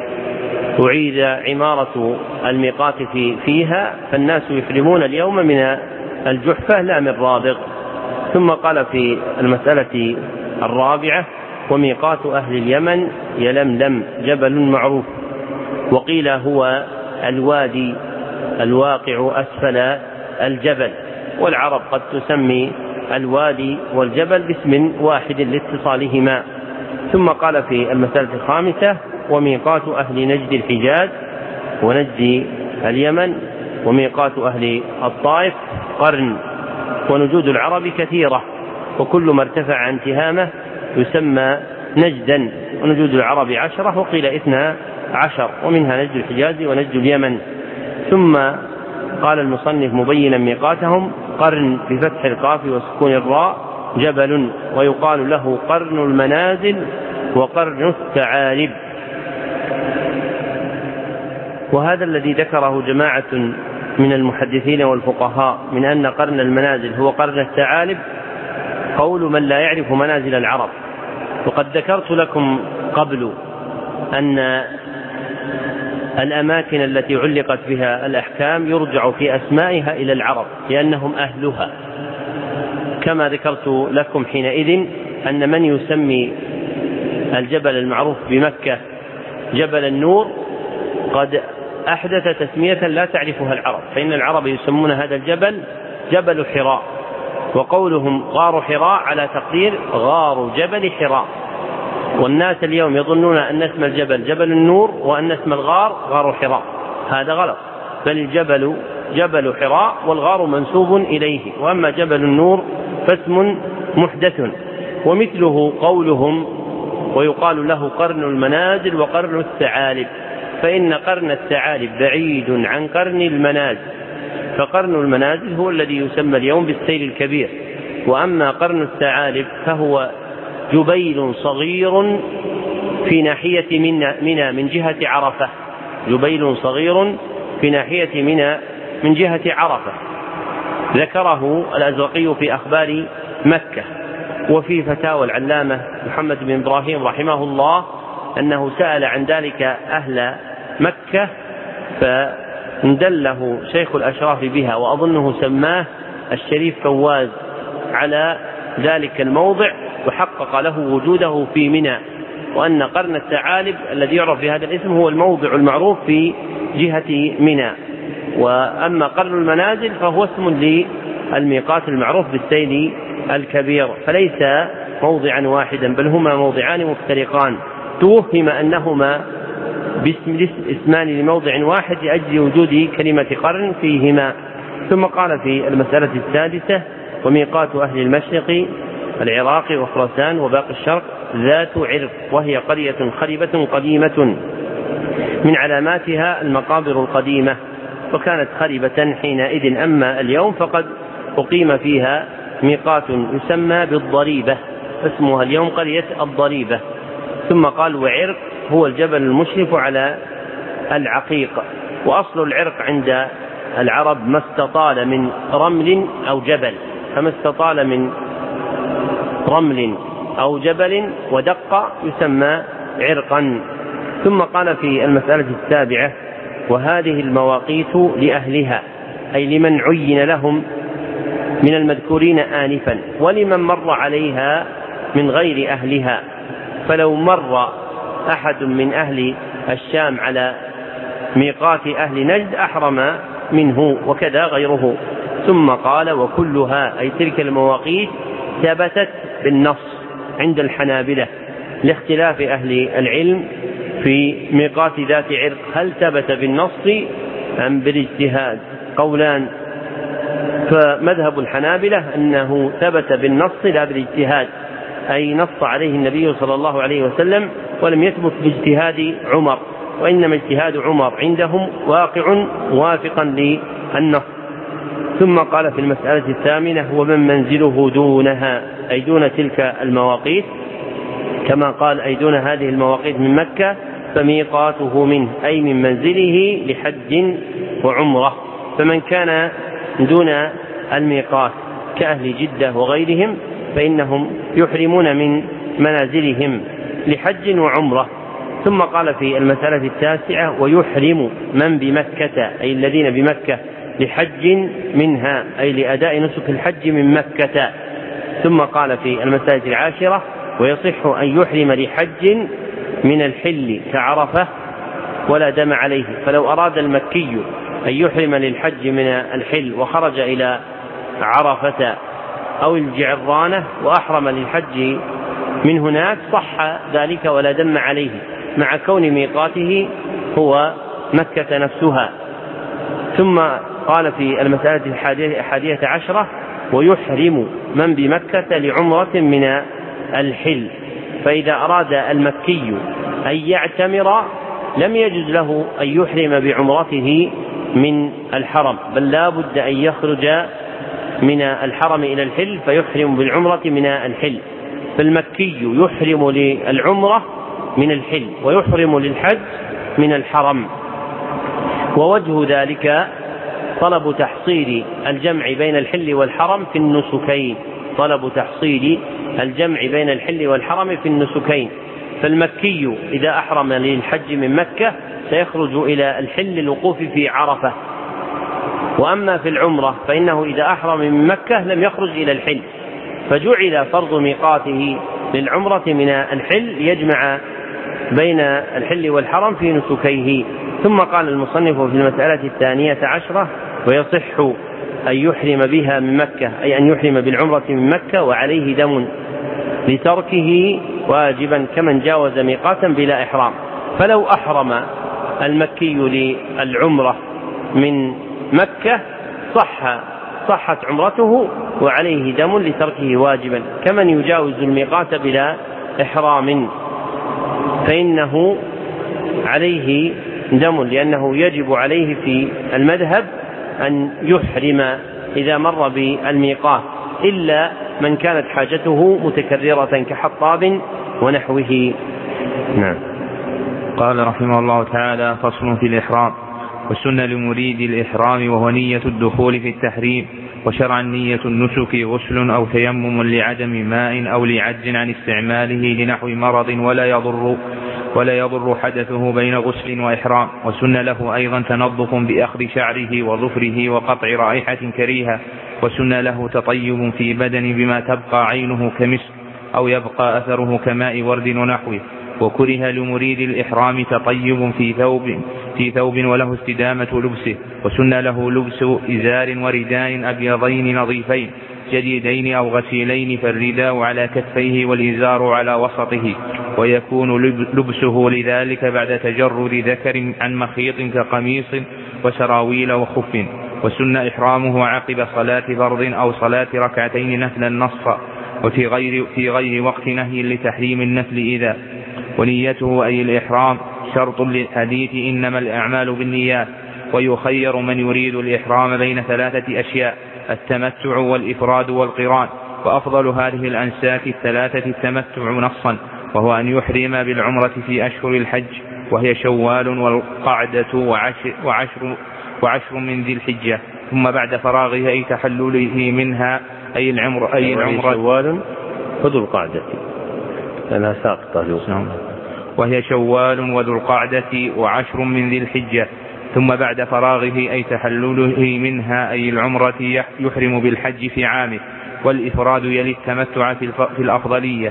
أعيد عمارة الميقات في فيها فالناس يحرمون اليوم من الجحفة لا من رابغ. ثم قال في المسألة الرابعة وميقات أهل اليمن يلملم جبل معروف وقيل هو الوادي الواقع أسفل الجبل، والعرب قد تسمي الوادي والجبل باسم واحد لاتصالهما. ثم قال في المسألة الخامسة: وميقات أهل نجد الحجاز ونجد اليمن وميقات أهل الطائف قرن. ونجود العرب كثيرة، وكل ما ارتفع عن تهامه يسمى نجدا. ونجود العرب عشرة وقيل اثنا عشر، ومنها نجد الحجاز ونجد اليمن. ثم قال المصنف مبينا ميقاتهم: قرن بفتح القاف وسكون الراء جبل، ويقال له قرن المنازل وقرن الثعالب. وهذا الذي ذكره جماعة من المحدثين والفقهاء من أن قرن المنازل هو قرن الثعالب قول من لا يعرف منازل العرب. وقد ذكرت لكم قبل أن الأماكن التي علقت بها الأحكام يرجع في أسمائها إلى العرب لأنهم أهلها، كما ذكرت لكم حينئذ أن من يسمي الجبل المعروف بمكة جبل النور قد أحدث تسمية لا تعرفها العرب، فإن العرب يسمون هذا الجبل جبل حراء، وقولهم غار حراء على تقدير غار جبل حراء. والناس اليوم يظنون أن اسم الجبل جبل النور وأن اسم الغار غار حراء، هذا غلط، بل الجبل جبل حراء والغار منسوب إليه، وأما جبل النور فاسم محدث. ومثله قولهم: ويقال له قرن المنازل وقرن الثعالب، فإن قرن الثعالب بعيد عن قرن المنازل، فقرن المنازل هو الذي يسمى اليوم بالسيل الكبير، وأما قرن الثعالب فهو جبيل صغير في ناحية منى من جهة عرفة، جبيل صغير في ناحية منى من جهة عرفة، ذكره الأزرقي في أخبار مكة. وفي فتاوى العلامة محمد بن إبراهيم رحمه الله أنه سأل عن ذلك أهل مكة فندله شيخ الأشراف بها، وأظنه سماه الشريف فواز على ذلك الموضع، وحقق له وجوده في منى، وأن قرن الثعالب الذي يعرف بهذا الاسم هو الموضع المعروف في جهة منى. وأما قرن المنازل فهو اسم للميقات المعروف بالسيل الكبير، فليس موضعا واحدا بل هما موضعان مفترقان، توهم أنهما باسم اسمان لموضع واحد لأجل وجود كلمة قرن فيهما. ثم قال في المسألة السادسة: وميقات أهل المشرق العراق وخراسان وباقي الشرق ذات عرق، وهي قرية خربة قديمة من علاماتها المقابر القديمة، وكانت خربة حينئذ، أما اليوم فقد أقيم فيها ميقات يسمى بالضريبة، اسمها اليوم قرية الضريبة. ثم قال: وعرق هو الجبل المشرف على العقيق. وأصل العرق عند العرب ما استطال من رمل أو جبل، فما استطال من رمل أو جبل ودق يسمى عرقا. ثم قال في المسألة السابعة: وهذه المواقيت لأهلها، أي لمن عين لهم من المذكورين آنفا، ولمن مر عليها من غير أهلها، فلو مر أحد من أهل الشام على ميقات أهل نجد أحرم منه، وكذا غيره. ثم قال: وكلها، أي تلك المواقيت، ثبتت بالنص عند الحنابلة، لاختلاف أهل العلم في ميقات ذات عرق، هل ثبت بالنص أم بالاجتهاد؟ قولان، فمذهب الحنابلة أنه ثبت بالنص لا بالاجتهاد، أي نص عليه النبي صلى الله عليه وسلم ولم يثبت باجتهاد عمر، وإنما اجتهاد عمر عندهم واقع وافقا للنص. ثم قال في المسألة الثامنة: ومن منزله دونها، أي دون تلك المواقيت، كما قال: أي دون هذه المواقيت من مكة، فميقاته منه، أي من منزله لحج وعمرة. فمن كان دون الميقات كأهل جدة وغيرهم فإنهم يحرمون من منازلهم لحج وعمرة. ثم قال في المسألة التاسعة: ويحرم من بمكة، أي الذين بمكة، لحج منها، أي لأداء نسك الحج من مكة. ثم قال في المسألة العاشرة: ويصح أن يحرم لحج من الحل كعرفة ولا دم عليه، فلو أراد المكي أن يحرم للحج من الحل وخرج إلى عرفة أو الجعرانة وأحرم للحج من هناك صح ذلك ولا دم عليه، مع كون ميقاته هو مكة نفسها. ثم قال في المسألة الحادية عشرة: ويحرم من بمكة لعمرة من الحل. فإذا أراد المكي أن يعتمر لم يجوز له أن يحرم بعمرته من الحرم، بل لا بد أن يخرج من الحرم إلى الحل فيحرم بالعمرة من الحل. فالمكي يحرم للعمرة من الحل ويحرم للحج من الحرم. ووجه ذلك طلب تحصيل الجمع بين الحل والحرم في النسكين طلب تحصيل الجمع بين الحل والحرم في النسكين. فالمكي إذا أحرم للحج من مكة سيخرج إلى الحل للوقوف في عرفة، وأما في العمرة فإنه إذا أحرم من مكة لم يخرج إلى الحل، فجعل فرض ميقاته للعمرة من الحل يجمع بين الحل والحرم في نسكيه. ثم قال المصنف في المسألة الثانية عشرة: ويصح أن يحرم بها من مكة، أي أن يحرم بالعمرة من مكة وعليه دم لتركه واجبا كمن جاوز ميقاتا بلا إحرام. فلو أحرم المكي للعمرة من مكة صح صحت عمرته وعليه دم لتركه واجبا كمن يجاوز الميقات بلا إحرام، فإنه عليه دم، لأنه يجب عليه في المذهب أن يحرم إذا مر بالميقات إلا من كانت حاجته متكررة كحطاب ونحوه. نعم. قال رحمه الله تعالى: فصل في الإحرام. والسنة لمريد الإحرام وهو نية الدخول في التحريم، وشرعا نية النسك غسل أو تيمم لعدم ماء أو لعجز عن استعماله لنحو مرض ولا يضر ولا يضر حدثه بين غسل وإحرام. وسن له أيضا تنظف بأخذ شعره وظفره وقطع رائحة كريهة. وسن له تطيب في بدن بما تبقى عينه كمسك أو يبقى أثره كماء ورد ونحوه. وكره لمريد الإحرام تطيب في ثوب في ثوب وله استدامة لبسه. وسن له لبس إزار ورداء أبيضين نظيفين جديدين أو غسيلين، فالرداء على كتفيه والإزار على وسطه، ويكون لبسه لذلك بعد تجرد ذكر عن مخيط كقميص وسراويل وخف. وسن إحرامه عقب صلاة فرض أو صلاة ركعتين نفلا نصا، وفي غير, في غير وقت نهي لتحريم النفل إذا. ونيته أي الإحرام شرط للحديث إنما الأعمال بالنيات. ويخير من يريد الإحرام بين ثلاثة أشياء: التمتع والإفراد والقران. وأفضل هذه الأنساك الثلاثة التمتع نصا، وهو أن يحرم بالعمرة في أشهر الحج، وهي شوال والقعدة وعشر, وعشر, وعشر من ذي الحجة، ثم بعد فراغه أي تحلله منها أي العمر أي العمرة شوال وذو القعدة لأنها ساقطة، وهي شوال وذو القعدة وعشر من ذي الحجة، ثم بعد فراغه أي تحلله منها أي العمرة يحرم بالحج في عامه. والإفراد يلي التمتع في الأفضلية،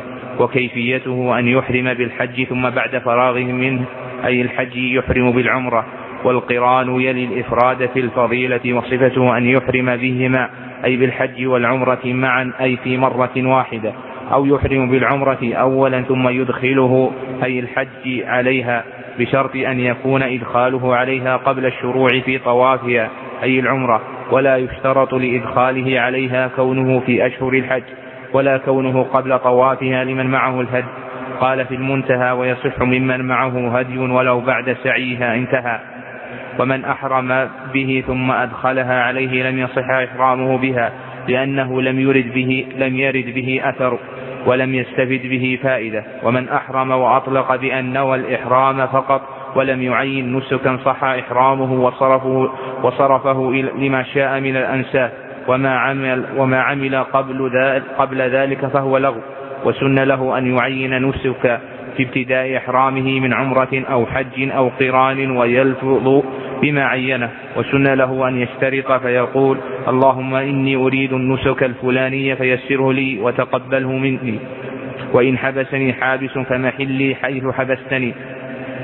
وكيفيته أن يحرم بالحج ثم بعد فراغه منه أي الحج يحرم بالعمرة. والقران يلي الإفراد في الفضيلة، وصفته أن يحرم بهما أي بالحج والعمرة معا أي في مرة واحدة، أو يحرم بالعمرة أولا ثم يدخله أي الحج عليها، بشرط أن يكون إدخاله عليها قبل الشروع في طوافها أي العمرة، ولا يشترط لإدخاله عليها كونه في أشهر الحج، ولا كونه قبل طوافها لمن معه الهدي. قال في المنتهى: ويصح ممن معه هدي ولو بعد سعيها انتهى. ومن أحرم به ثم أدخلها عليه لم يصح إحرامه بها، لأنه لم يرد به, لم يرد به أثر ولم يستفد به فائدة. ومن أحرم وأطلق بأن نوى الإحرام فقط ولم يعين نسكا صح إحرامه وصرفه, وصرفه لما شاء من الأنساك، وما عمل, وما عمل قبل, ذلك قبل ذلك فهو لغو. وسن له أن يعين نسك في ابتداء إحرامه من عمرة أو حج أو قران ويلفظ بما عينه. وسن له أن يشترط فيقول: اللهم إني أريد النسك الفلاني فيسره لي وتقبله مني، وإن حبسني حابس فمحلي حيث حبستني.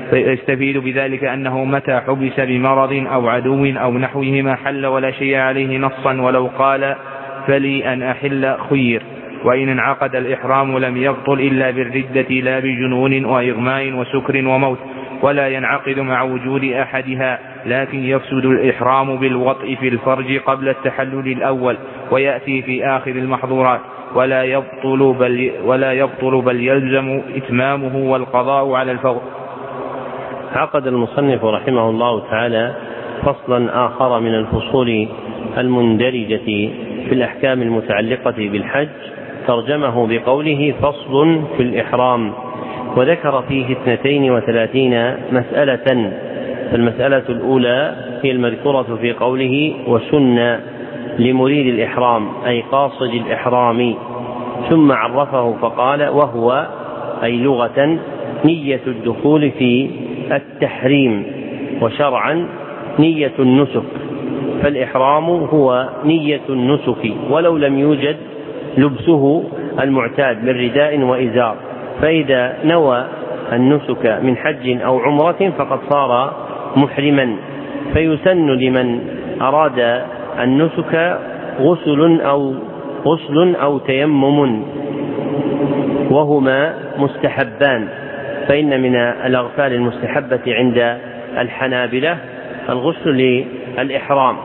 فيستفيد بذلك أنه متى حبس بمرض أو عدو أو نحوهما حل ولا شيء عليه نصا، ولو قال فلي أن أحل خير. وإن انعقد الإحرام لم يبطل إلا بالردة لا بجنون وإغماء وسكر وموت، ولا ينعقد مع وجود أحدها، لكن يفسد الإحرام بالوطء في الفرج قبل التحلل الأول، ويأتي في آخر المحظورات، ولا يبطل بل, ولا يبطل بل يلزم إتمامه والقضاء على الفور. عقد المصنف رحمه الله تعالى فصلا آخر من الفصول المندرجة في الأحكام المتعلقة بالحج، ترجمه بقوله فصل في الإحرام، وذكر فيه اثنتين وثلاثين مسألة. فالمسألة الأولى هي المذكورة في قوله وسن لمريد الإحرام أي قاصد الإحرام، ثم عرفه فقال وهو أي لغة نية الدخول في التحريم، وشرعا نية النسك. فالإحرام هو نية النسك ولو لم يوجد لبسه المعتاد من رداء وإزار، فإذا نوى النسك من حج أو عمرة فقد صار محرما. فيسن لمن أراد النسك غسل أو غسل أو تيمم، وهما مستحبان. فإن من الأغسال المستحبة عند الحنابلة الغسل للإحرام،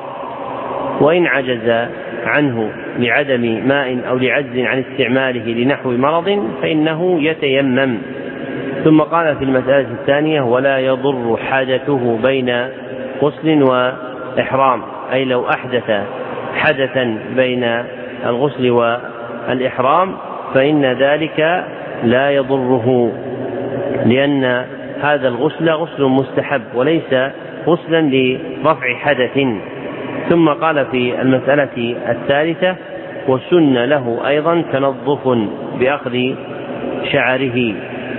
وإن عجز عنه لعدم ماء أو لعجز عن استعماله لنحو مرض فإنه يتيمم. ثم قال في المسألة الثانية ولا يضر حدثه بين غسل وإحرام، أي لو أحدث حدثا بين الغسل والإحرام فإن ذلك لا يضره، لأن هذا الغسل غسل مستحب وليس غسلا لرفع حدث. ثم قال في المسألة الثالثة وسن له أيضا تنظف بأخذ شعره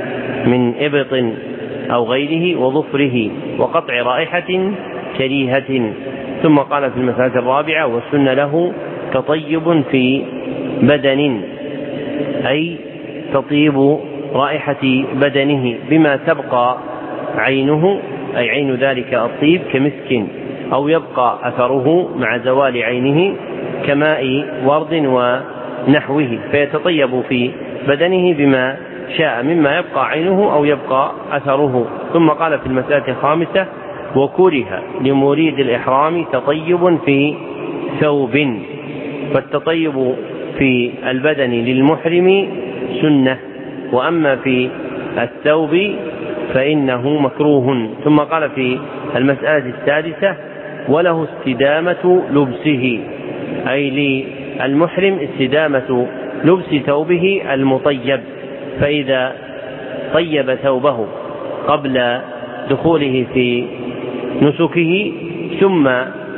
من إبط أو غيره وظفره وقطع رائحة كريهة. ثم قال في المسألة الرابعة وسن له تطيب في بدن، أي تطيب رائحة بدنه بما تبقى عينه، أي عين ذلك الطيب كمسك، أو يبقى أثره مع زوال عينه كماء ورد ونحوه، فيتطيب في بدنه بما شاء مما يبقى عينه أو يبقى أثره. ثم قال في المسألة الخامسة وكره لمريد الإحرام تطيب في ثوب، فالتطيب في البدن للمحرم سنة، وأما في الثوب فإنه مكروه. ثم قال في المسألة السادسة وله استدامة لبسه، أي للمحرم استدامة لبس ثوبه المطيب، فإذا طيب ثوبه قبل دخوله في نسكه ثم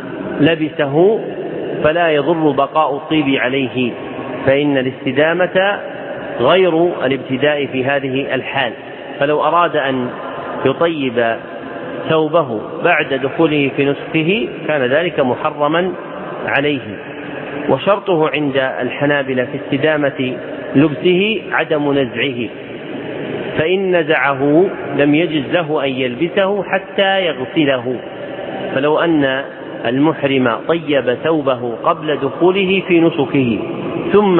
لبسه فلا يضر بقاء الطيب عليه، فإن الاستدامة غير الابتداء في هذه الحال. فلو أراد أن يطيب ثوبه بعد دخوله في نسكه كان ذلك محرما عليه. وشرطه عند الحنابلة في استدامة لبسه عدم نزعه، فإن نزعه لم يجز له أن يلبسه حتى يغسله. فلو أن المحرم طيب ثوبه قبل دخوله في نسكه ثم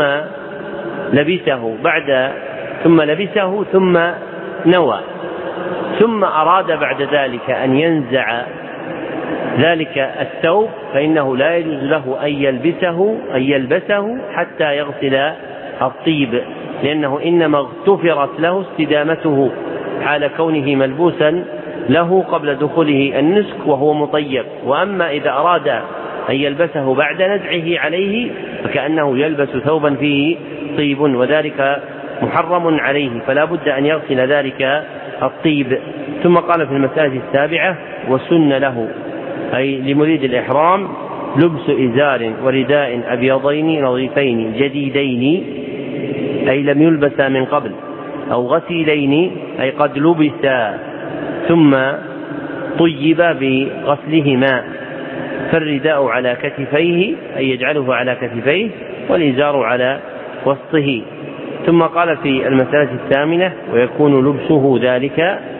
لبسه بعد ثم لبسه ثم نوى ثم أراد بعد ذلك أن ينزع ذلك الثوب فإنه لا يجوز له أن يلبسه أن يلبسه حتى يغسل الطيب، لأنه إنما اغتفرت له استدامته حال كونه ملبوسا له قبل دخوله النسك وهو مطيب. وأما إذا أراد أن يلبسه بعد نزعه عليه فكأنه يلبس ثوبا فيه طيب، وذلك محرم عليه، فلا بد أن يغسل ذلك الطيب. ثم قال في المسألة السابعة وسن له أي لمريد الإحرام لبس إزار ورداء أبيضين نظيفين جديدين، أي لم يلبسا من قبل، أو غسيلين أي قد لبسا ثم طيب بغسلهما، فالرداء على كتفيه أي يجعله على كتفيه، والإزار على وسطه. ثم قال في المسألة الثامنة ويكون لبسه ذلك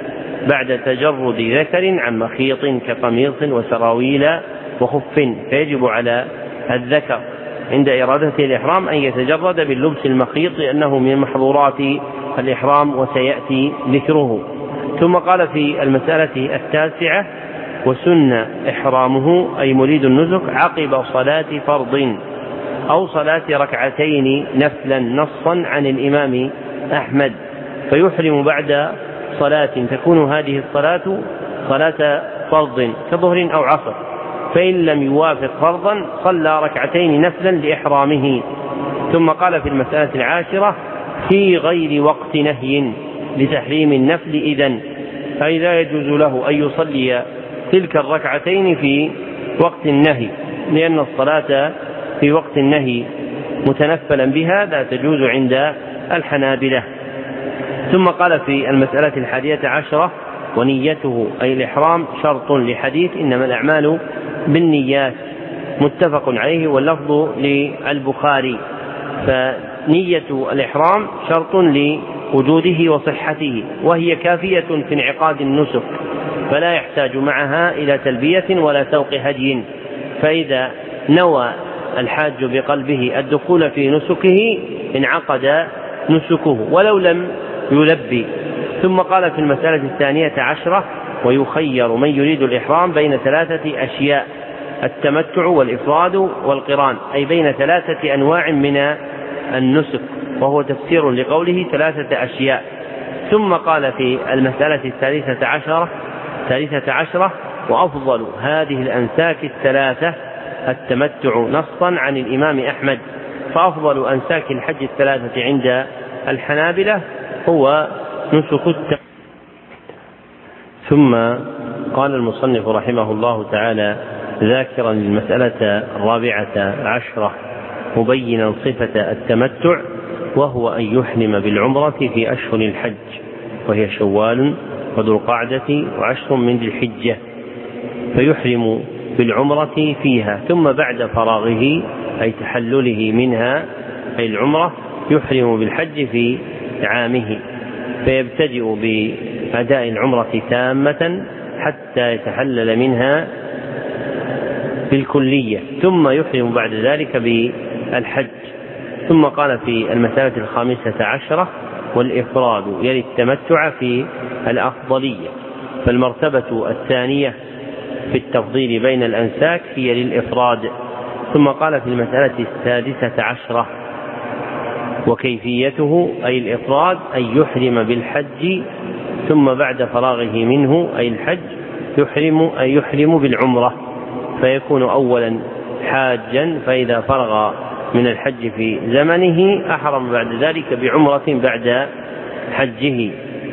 بعد تجرد ذكر عن مخيط كقميص وسراويل وخف، فيجب على الذكر عند إرادته الإحرام أن يتجرد باللبس المخيط لأنه من محظورات الإحرام وسيأتي ذكره. ثم قال في المسألة التاسعة: وسن إحرامه أي مريد النسك عقب صلاة فرض أو صلاة ركعتين نفلا نصا عن الإمام أحمد، فيحرم بعد صلاة تكون هذه الصلاة صلاة فرض كظهر أو عصر، فإن لم يوافق فرضا صلى ركعتين نفلا لإحرامه. ثم قال في المسألة العاشرة: في غير وقت نهي لتحريم النفل إذن، أي لا يجوز له أن يصلي تلك الركعتين في وقت النهي، لأن الصلاة في وقت النهي متنفلا بها لا تجوز عند الحنابلة. ثم قال في المسألة الحادية عشرة: ونيته أي الإحرام شرط لحديث إنما الأعمال بالنيات، متفق عليه واللفظ للبخاري، فنية الإحرام شرط لوجوده وصحته، وهي كافية في انعقاد النسك، فلا يحتاج معها إلى تلبية ولا سوق هدي، فإذا نوى الحاج بقلبه الدخول في نسكه انعقد نسكه ولو لم يلبي. ثم قال في المسألة الثانية عشرة: ويخير من يريد الإحرام بين ثلاثة أشياء: التمتع والإفراد والقران، أي بين ثلاثة أنواع من النسك، وهو تفسير لقوله ثلاثة أشياء. ثم قال في المسألة الثالثة عشرة ثالثة عشرة: وأفضل هذه الأنساك الثلاثة التمتع نصا عن الإمام أحمد، فأفضل أنساك الحج الثلاثة عند الحنابلة هو نسك التمتع. ثم قال المصنف رحمه الله تعالى ذاكرا المسألة الرابعة عشرة مبينا صفة التمتع، وهو أن يحرم بالعمرة في أشهر الحج، وهي شوال وذو القعدة وعشر من ذي الحجة، فيحرم بالعمرة فيها، ثم بعد فراغه أي تحلله منها أي العمرة يحرم بالحج في عامه، فيبتدئ بأداء العمرة تامة حتى يتحلل منها بالكلية، ثم يحرم بعد ذلك بالحج. ثم قال في المسألة الخامسة عشرة: والإفراد يلي التمتع في الأفضلية، فالمرتبة الثانية في التفضيل بين الأنساك هي للإفراد. ثم قال في المسألة السادسة عشرة: وكيفيته أي الإفراد أن يحرم بالحج، ثم بعد فراغه منه أي الحج يحرم أن يحرم بالعمرة، فيكون أولا حاجا، فإذا فرغ من الحج في زمنه أحرم بعد ذلك بعمرة بعد حجه.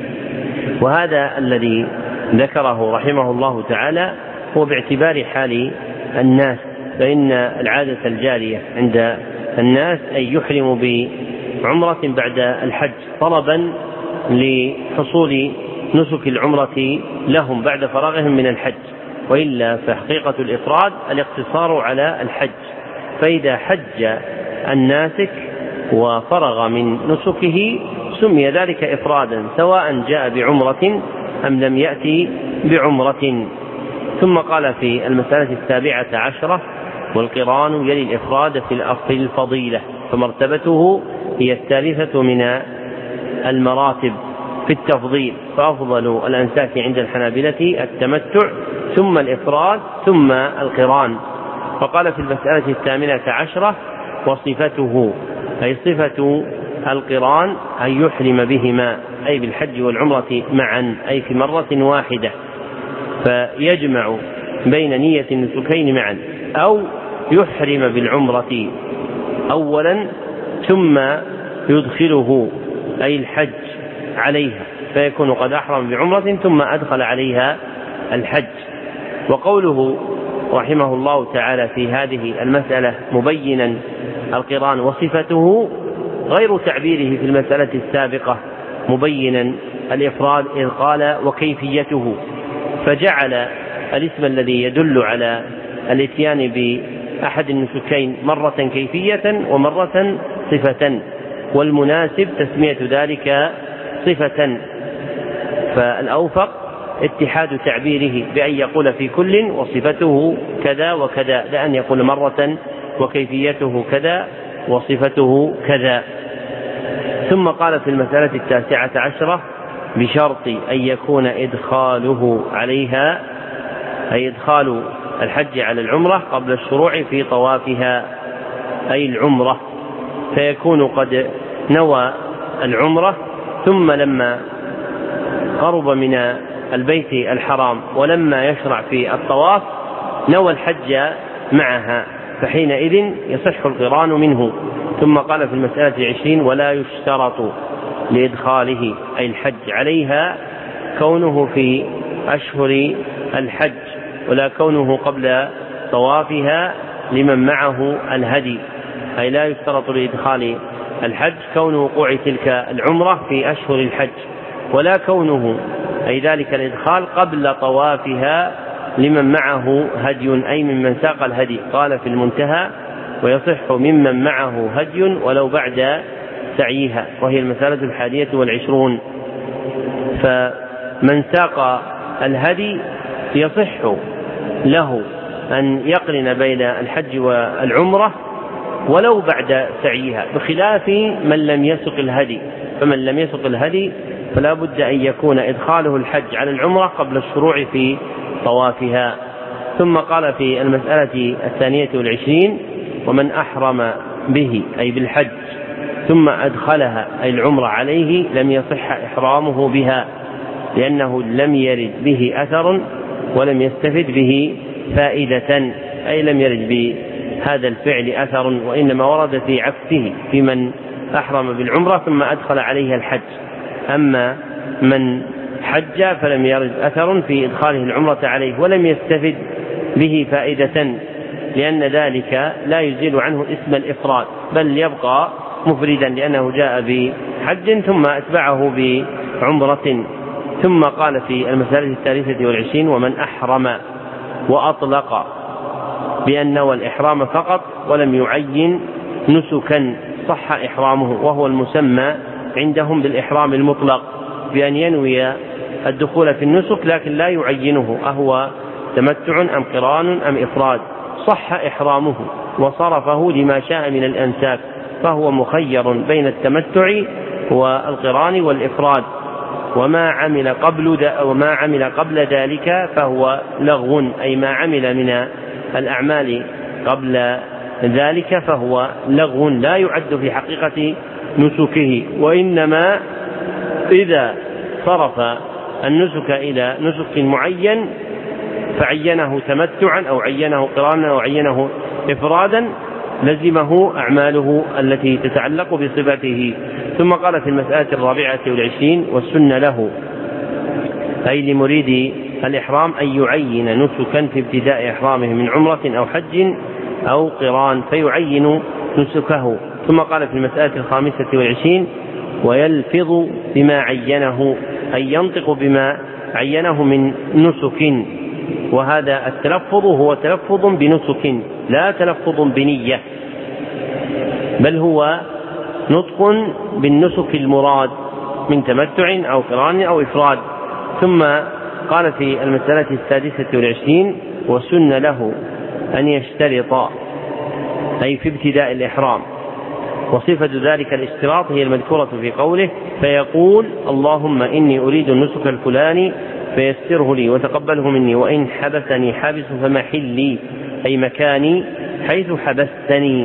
وهذا الذي ذكره رحمه الله تعالى هو باعتبار حال الناس، فإن العادة الجارية عند الناس أن يحرموا بعمرة بعد الحج طلبا لحصول نسك العمرة لهم بعد فراغهم من الحج، وإلا فحقيقة الإفراد الاقتصار على الحج، فإذا حج الناسك وفرغ من نسكه سمي ذلك إفرادا، سواء جاء بعمرة أم لم يأتي بعمرة. ثم قال في المسألة السابعة عشرة: والقران يلي الإفراد في الفضيلة، فمرتبته هي الثالثة من المراتب في التفضيل، فأفضل الأنساك عند الحنابلة التمتع، ثم الإفراد، ثم القران. فقال في المسألة الثامنة عشرة: وصفته أي صفة القران أن يحرم بهما، أي بالحج والعمرة معا، أي في مرة واحدة، فيجمع بين نية النسكين معا، أو يحرم بالعمرة أولا ثم يدخله أي الحج عليها، فيكون قد أحرم بعمرة ثم أدخل عليها الحج. وقوله رحمه الله تعالى في هذه المسألة مبينا القران وصفته غير تعبيره في المسألة السابقة مبينا الإفراد إذ قال وكيفيته، فجعل الاسم الذي يدل على الاتيان بأحد النسكين مرة كيفية ومرة صفة، والمناسب تسمية ذلك صفة، فالأوفق اتحاد تعبيره بأن يقول في كل وصفته كذا وكذا، لا أن يقول مرة وكيفيته كذا وصفته كذا. ثم قال في المسألة التاسعة عشرة: بشرط أن يكون إدخاله عليها، أي إدخال الحج على العمرة قبل الشروع في طوافها، أي العمرة، فيكون قد نوى العمرة ثم لما قرب من البيت الحرام ولما يشرع في الطواف نوى الحج معها، فحينئذ يصح القران منه. ثم قال في المسألة العشرين: ولا يشترط لإدخاله أي الحج عليها كونه في أشهر الحج، ولا كونه قبل طوافها لمن معه الهدي، أي لا يشترط لإدخال الحج كون وقوع تلك العمرة في أشهر الحج، ولا كونه أي ذلك الإدخال قبل طوافها لمن معه هدي، أي ممن ساق الهدي. قال في المنتهى: ويصح ممن معه هدي ولو بعد سعيها، وهي المسألة الحادية والعشرون. فمن ساق الهدي يصح له أن يقرن بين الحج والعمرة ولو بعد سعيها، بخلاف من لم يسق الهدي. فمن لم يسق الهدي فلا بد أن يكون إدخاله الحج على العمرة قبل الشروع في طوافها. ثم قال في المسألة الثانية والعشرين: ومن أحرم به أي بالحج ثم أدخلها أي العمرة عليه لم يصح إحرامه بها، لأنه لم يرد به أثر ولم يستفد به فائدة، أي لم يرد بهذا الفعل أثر، وإنما ورد في عكسه في من أحرم بالعمرة ثم أدخل عليها الحج. أما من حج فلم يرد أثر في إدخاله العمرة عليه ولم يستفد به فائدة، لأن ذلك لا يزيل عنه اسم الإفراد، بل يبقى مفردا لأنه جاء بحج ثم أتبعه بعمرة. ثم قال في المسألة الثالثة والعشرين: ومن أحرم وأطلق بأن نوى الإحرام فقط ولم يعين نسكا صح إحرامه، وهو المسمى عندهم بالإحرام المطلق، بأن ينوي الدخول في النسك لكن لا يعينه أهو تمتع أم قران أم إفراد، صح إحرامه وصرفه لما شاء من الأنساك، فهو مخير بين التمتع والقران والإفراد. وما عمل قبل وما عمل قبل ذلك فهو لغو، أي ما عمل من الأعمال قبل ذلك فهو لغو لا يعد في حقيقة نسكه، وإنما إذا صرف النسك إلى نسك معين فعينه تمتعا أو عينه قرانا أو عينه إفرادا لزمه أعماله التي تتعلق بصفته. ثم قال في المسألة الرابعة والعشرين: والسنة له أي لمريد الإحرام أن يعين نسكا في ابتداء إحرامه من عمرة أو حج أو قران فيعين نسكه. ثم قال في المسألة الخامسة والعشرين: ويلفظ بما عينه أي ينطق بما عينه من نسك، وهذا التلفظ هو تلفظ بنسك لا تلفظ بنية، بل هو نطق بالنسك المراد من تمتع أو قران أو إفراد. ثم قال في المسألة السادسة والعشرين: وسن له أن يشترط أي في ابتداء الإحرام، وصفة ذلك الاشتراط هي المذكورة في قوله: فيقول اللهم إني أريد النسك الفلاني فيسره لي وتقبله مني، وإن حبسني حابس فمحلي أي مكاني حيث حبستني.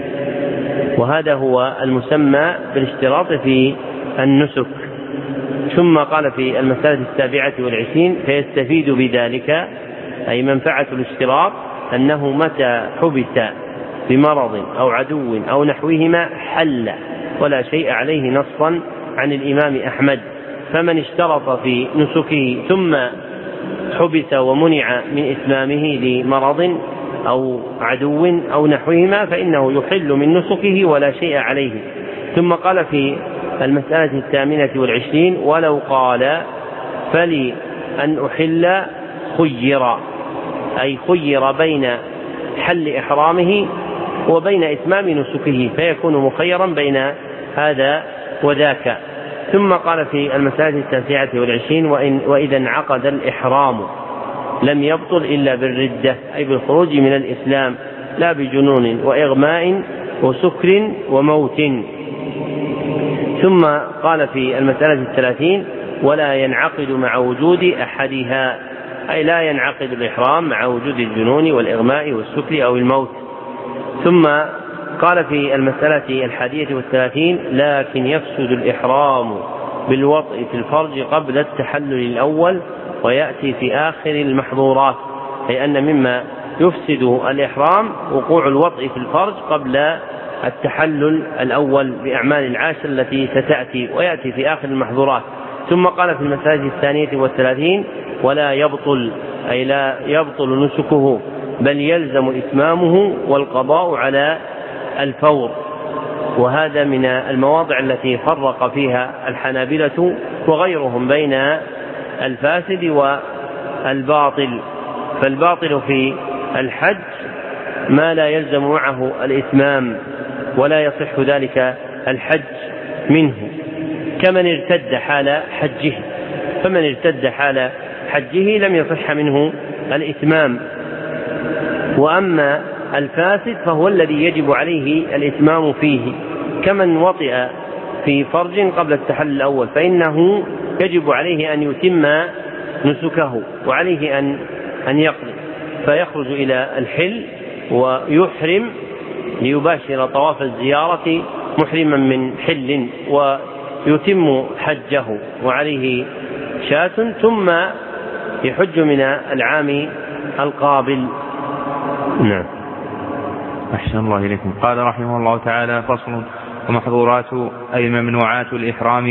وهذا هو المسمى بالاشتراط في النسك. ثم قال في المسألة السابعة والعشرين: فيستفيد بذلك أي منفعة الاشتراط أنه متى حبس بمرض أو عدو أو نحوهما حل، ولا شيء عليه نصا عن الإمام أحمد. فمن اشترط في نسكه ثم حبس ومنع من إتمامه لمرض أو عدو أو نحوهما فإنه يحل من نسكه ولا شيء عليه. ثم قال في المسألة الثامنة والعشرين: ولو قال فلي أن أحل خير، أي خير بين حل إحرامه وبين إتمام نسكه، فيكون مخيرا بين هذا وذاك، ثم قال في المسألة التاسعة والعشرين وإن وإذا انعقد الإحرام لم يبطل إلا بالردة، أي بالخروج من الإسلام، لا بجنون وإغماء وسكر وموت. ثم قال في المسألة الثلاثين ولا ينعقد مع وجود أحدها، أي لا ينعقد الإحرام مع وجود الجنون والإغماء والسكر أو الموت. ثم قال في المسألة الحادية والثلاثين لكن يفسد الإحرام بالوطء في الفرج قبل التحلل الأول ويأتي في آخر المحظورات، أي أن مما يفسد الإحرام وقوع الوطء في الفرج قبل التحلل الأول بأعمال العاشر التي ستأتي ويأتي في آخر المحظورات. ثم قال في المسألة الثانية والثلاثين ولا يبطل، أي لا يبطل نسكه بل يلزم إتمامه والقضاء على الفور. وهذا من المواضع التي فرق فيها الحنابلة وغيرهم بين الفاسد والباطل. فالباطل في الحج ما لا يلزم معه الإتمام ولا يصح ذلك الحج منه، كمن ارتد حال حجه، فمن ارتد حال حجه لم يصح منه الإتمام. وأما الفاسد فهو الذي يجب عليه الإتمام فيه، كمن وطئ في فرج قبل التحلل الأول فإنه يجب عليه أن يتم نسكه وعليه أن أن يقضي، فيخرج إلى الحل ويحرم ليباشر طواف الزيارة محرما من حل ويتم حجه وعليه شاة، ثم يحج من العام القابل. نعم. أحسن الله إليكم. قال رحمه الله تعالى فصل ومحظورات أي ممنوعات الإحرام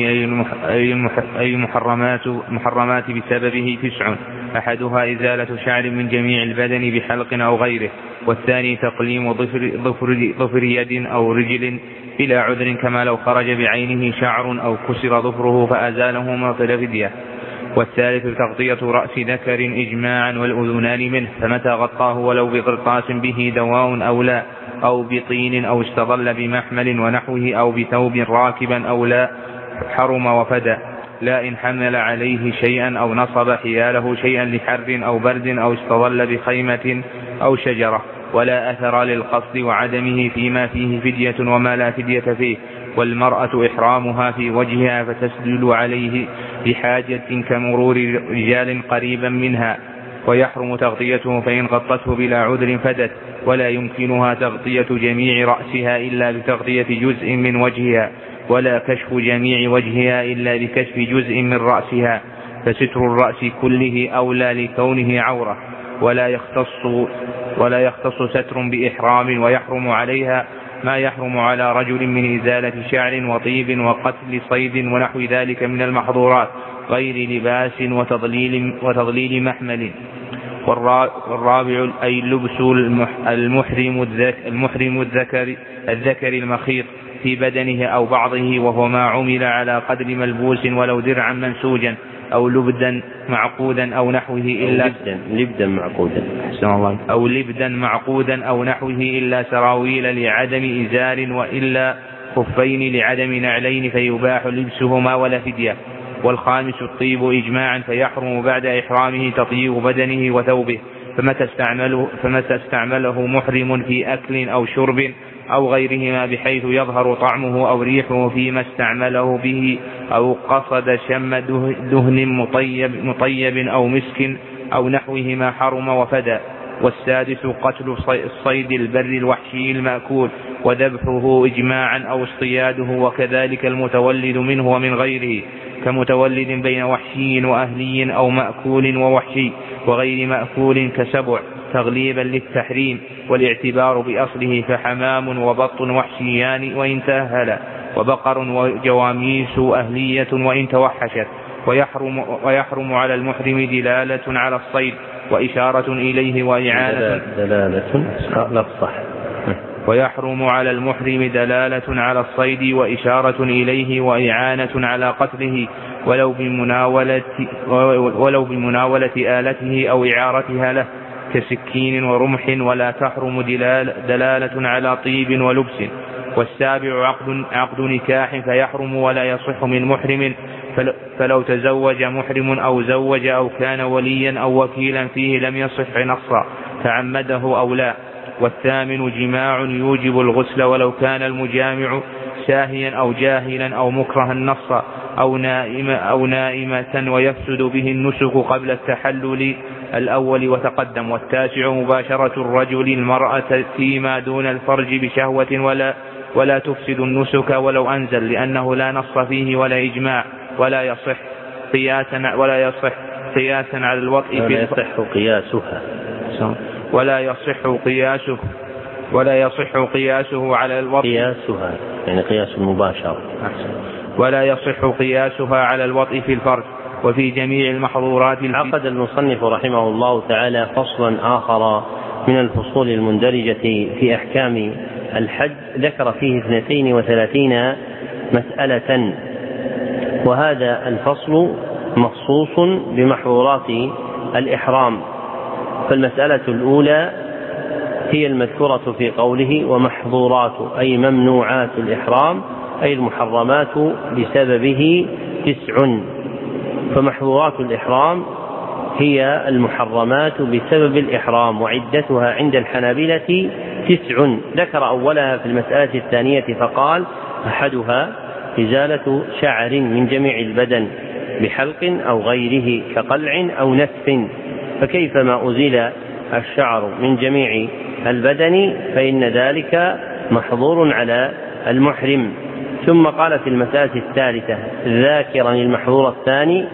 أي محرمات محرمات بسببه تسع، أحدها إزالة شعر من جميع البدن بحلق أو غيره، والثاني تقليم ظفر, ظفر, ظفر يد أو رجل بلا عذر كما لو خرج بعينه شعر أو كسر ظفره فأزالهما فلا فدية، والثالث تغطية رأس ذكر إجماعا والأذنان منه، فمتى غطاه ولو بقرطاس به دواء أو لا أو بطين أو استظل بمحمل ونحوه أو بثوب راكبا أو لا حرم وفدى، لا إن حمل عليه شيئا أو نصب حياله شيئا لحر أو برد أو استظل بخيمة أو شجرة، ولا أثر للقصد وعدمه فيما فيه فدية وما لا فدية فيه. والمرأة إحرامها في وجهها فتسدل عليه بحاجة كمرور رجال قريبا منها، ويحرم تغطيته فإن غطته بلا عذر فدت، ولا يمكنها تغطية جميع رأسها إلا بتغطية جزء من وجهها، ولا كشف جميع وجهها إلا بكشف جزء من رأسها، فستر الرأس كله أولى لكونه عورة، ولا يختص ولا يختص ستر بإحرام، ويحرم عليها ما يحرم على رجل من إزالة شعر وطيب وقتل صيد ونحو ذلك من المحظورات غير لباس وتضليل, وتضليل محمل. والرابع أي لبس المحرم الذكر, المحرم الذكر, الذكر المخيط في بدنه أو بعضه، وهو ما عمل على قدر ملبوس ولو درعا منسوجا أو لبدا معقودا أو نحوه إلا لبدا, لبدا معقودا أو لبدا معقودا أو نحوه إلا سراويل لعدم إزار، وإلا خفين لعدم نعلين فيباح لبسهما ولا فدية. والخامس الطيب إجماعا، فيحرم بعد إحرامه تطيب بدنه وثوبه، فمتى استعمله, فمتى استعمله محرم في أكل أو شرب أو غيرهما بحيث يظهر طعمه أو ريحه فيما استعمله به، أو قصد شم دهن مطيب, مطيب أو مسك أو نحوهما حرم وفدى. والسادس قتل الصيد البر الوحشي المأكول وذبحه إجماعا أو اصطياده، وكذلك المتولد منه ومن غيره، كمتولد بين وحشي وأهلي أو مأكول ووحشي وغير مأكول كسبع تغليبا للتحريم، والاعتبار بأصله فحمام وبط وحشيان وإن تأهلا، وبقر وجواميس أهلية وإن توحشت. ويحرم, ويحرم على المحرم دلالة على الصيد وإشارة إليه وإعانة دلالة لا صح ويحرم على المحرم دلالة على الصيد وإشارة إليه وإعانة على قتله ولو بمناولة, ولو بمناولة آلته أو إعارتها له كسكين ورمح، ولا تحرم دلالة على طيب ولبس والسابع عقد, عقد نكاح فيحرم ولا يصح من محرم، فلو تزوج محرم أو زوج أو كان وليا أو وكيلا فيه لم يصح نصا تعمده أو لا. والثامن جماع يوجب الغسل ولو كان المجامع ساهيا أو جاهلا أو مكرها نصا أو نائمة, أو نائمة ويفسد به النسك قبل التحلل الأول وتقدم. والتاسع مباشرة الرجل المرأة فيما دون الفرج بشهوة ولا, ولا تفسد النسك ولو أنزل، لأنه لا نص فيه ولا إجماع ولا يصح قياسا ولا يصح قياسا على الوطء ولا يصح قياسها ولا يصح قياسه ولا يصح قياسه على الوطء قياسها يعني قياس المباشرة ولا يصح قياسها على الوطء في الفرج وفي جميع المحظورات. عقد المصنف رحمه الله تعالى فصلا آخر من الفصول المندرجة في أحكام الحج، ذكر فيه اثنتين وثلاثين مسألة، وهذا الفصل مخصوص بمحظورات الإحرام. فالمسألة الأولى هي المذكورة في قوله ومحظورات، أي ممنوعات الإحرام، أي المحرمات بسببه تسع. فمحظورات الإحرام هي المحرمات بسبب الإحرام، وعدتها عند الحنابلة تسع. ذكر أولها في المسألة الثانية فقال أحدها إزالة شعر من جميع البدن بحلق أو غيره كقلع أو نتف، فكيفما أزيل الشعر من جميع البدن فإن ذلك محظور على المحرم. ثم قال في المسألة الثالثة ذاكرا المحظور الثاني،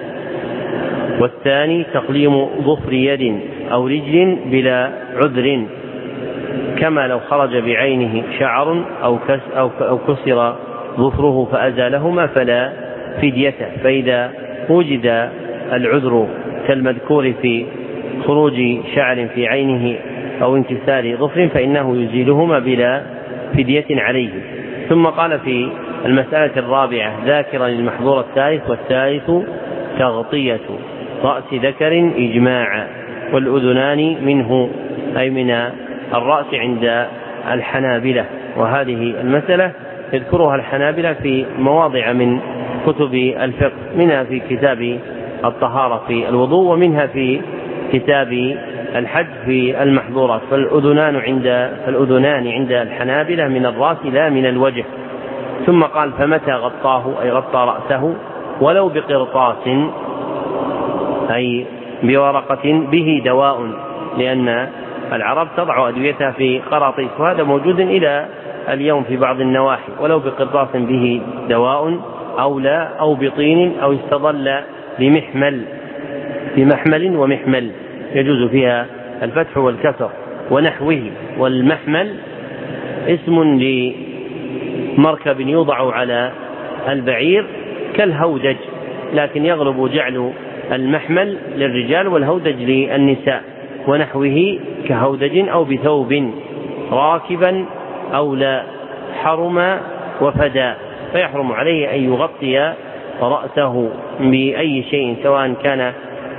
والثاني تقليم ظفر يد أو رجل بلا عذر، كما لو خرج بعينه شعر أو أو كسر ظفره فأزالهما فلا فدية. فإذا وجد العذر كالمذكور في خروج شعر في عينه أو انكسار ظفر فإنه يزيلهما بلا فدية عليه. ثم قال في المسألة الرابعة ذاكرا للمحظور الثالث، والثالث تغطية رأس ذكر إجماعا، والأذنان منه أي من الرأس عند الحنابلة. وهذه المسألة يذكرها الحنابلة في مواضع من كتب الفقه، منها في كتاب الطهارة في الوضوء، ومنها في كتاب الحج في المحظورات. فالأذنان عند فالأذنان عند الحنابلة من الرأس لا من الوجه. ثم قال فمتى غطاه أي غطى رأسه ولو بقرطاس أي بورقة به دواء، لأن العرب تضع أدويتها في قراطيس، وهذا موجود إلى اليوم في بعض النواحي. ولو بقرطاس به دواء أو لا أو بطين أو استظل بمحمل بمحمل ومحمل يجوز فيها الفتح والكسر ونحوه. والمحمل اسم لمركب يوضع على البعير كالهودج، لكن يغلب جعل المحمل للرجال والهودج للنساء، ونحوه كهودج أو بثوب راكبا أو لا حرم وفدا، فيحرم عليه أن يغطي رأسه بأي شيء سواء كان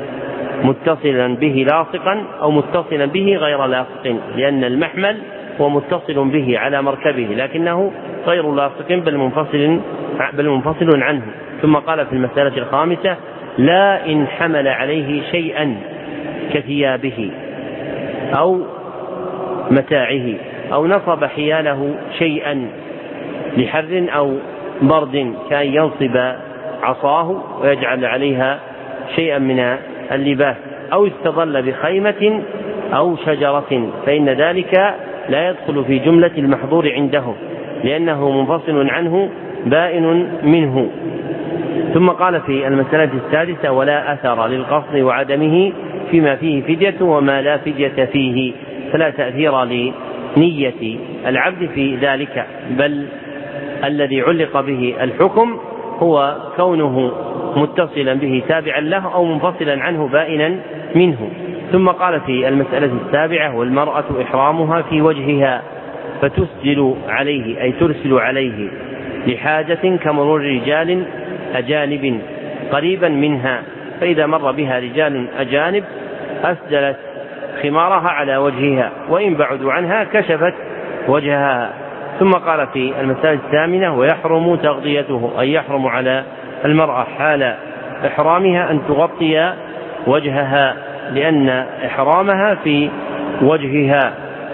متصلا به لاصقا أو متصلا به غير لاصق، لأن المحمل هو متصل به على مركبه لكنه غير لاصق بل منفصل, بل منفصل عنه. ثم قال في المسألة الخامسة لا إن حمل عليه شيئا كثيابه أو متاعه أو نصب حياله شيئا لحر أو برد، كان ينصب عصاه ويجعل عليها شيئا من اللباس، أو استظل بخيمة أو شجرة، فإن ذلك لا يدخل في جملة المحظور عنده لأنه منفصل عنه بائن منه. ثم قال في المسألة السادسة ولا أثر للقصد وعدمه فيما فيه فدية وما لا فدية فيه، فلا تأثير لنية العبد في ذلك، بل الذي علق به الحكم هو كونه متصلا به تابعا له أو منفصلا عنه بائنا منه. ثم قال في المسألة السابعة والمرأة إحرامها في وجهها فتسجل عليه أي ترسل عليه لحاجة كمرور رجال أجانب قريبا منها، فإذا مر بها رجال أجانب أسدلت خمارها على وجهها، وإن بعدوا عنها كشفت وجهها، ثم قال في المسألة الثامنة ويحرم تغطيته، أي يحرم على المرأة حال إحرامها أن تغطي وجهها لأن إحرامها في وجهها.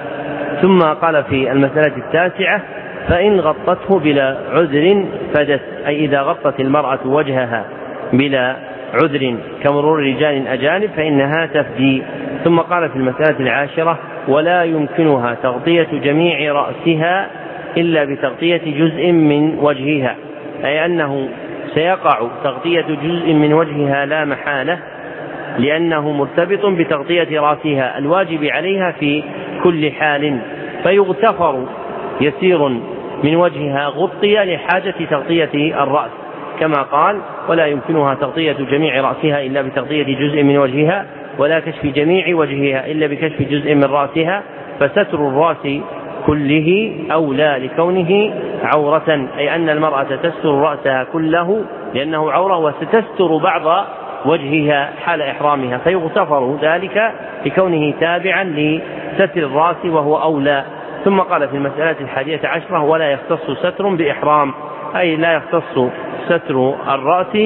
ثم قال في المسألة التاسعة فإن غطته بلا عذر فدت، أي إذا غطت المرأة وجهها بلا عذر كمرور رجال أجانب فإنها تفدي. ثم قال في المسألة العاشرة ولا يمكنها تغطية جميع رأسها إلا بتغطية جزء من وجهها، أي أنه سيقع تغطية جزء من وجهها لا محالة لأنه مرتبط بتغطية رأسها الواجب عليها في كل حال، فيغتفر يسير من وجهها غطي لحاجة تغطية الرأس، كما قال ولا يمكنها تغطية جميع رأسها إلا بتغطية جزء من وجهها ولا كشف جميع وجهها إلا بكشف جزء من رأسها، فستر الرأس كله أولى لكونه عورة، أي أن المرأة تستر رأسها كله لأنه عورة وستستر بعض وجهها حال إحرامها، فيغتفر ذلك لكونه تابعا لستر الرأس وهو أولى. ثم قال في المسألة الحادية عشرة ولا يختص ستر بإحرام، أي لا يختص ستر الرأس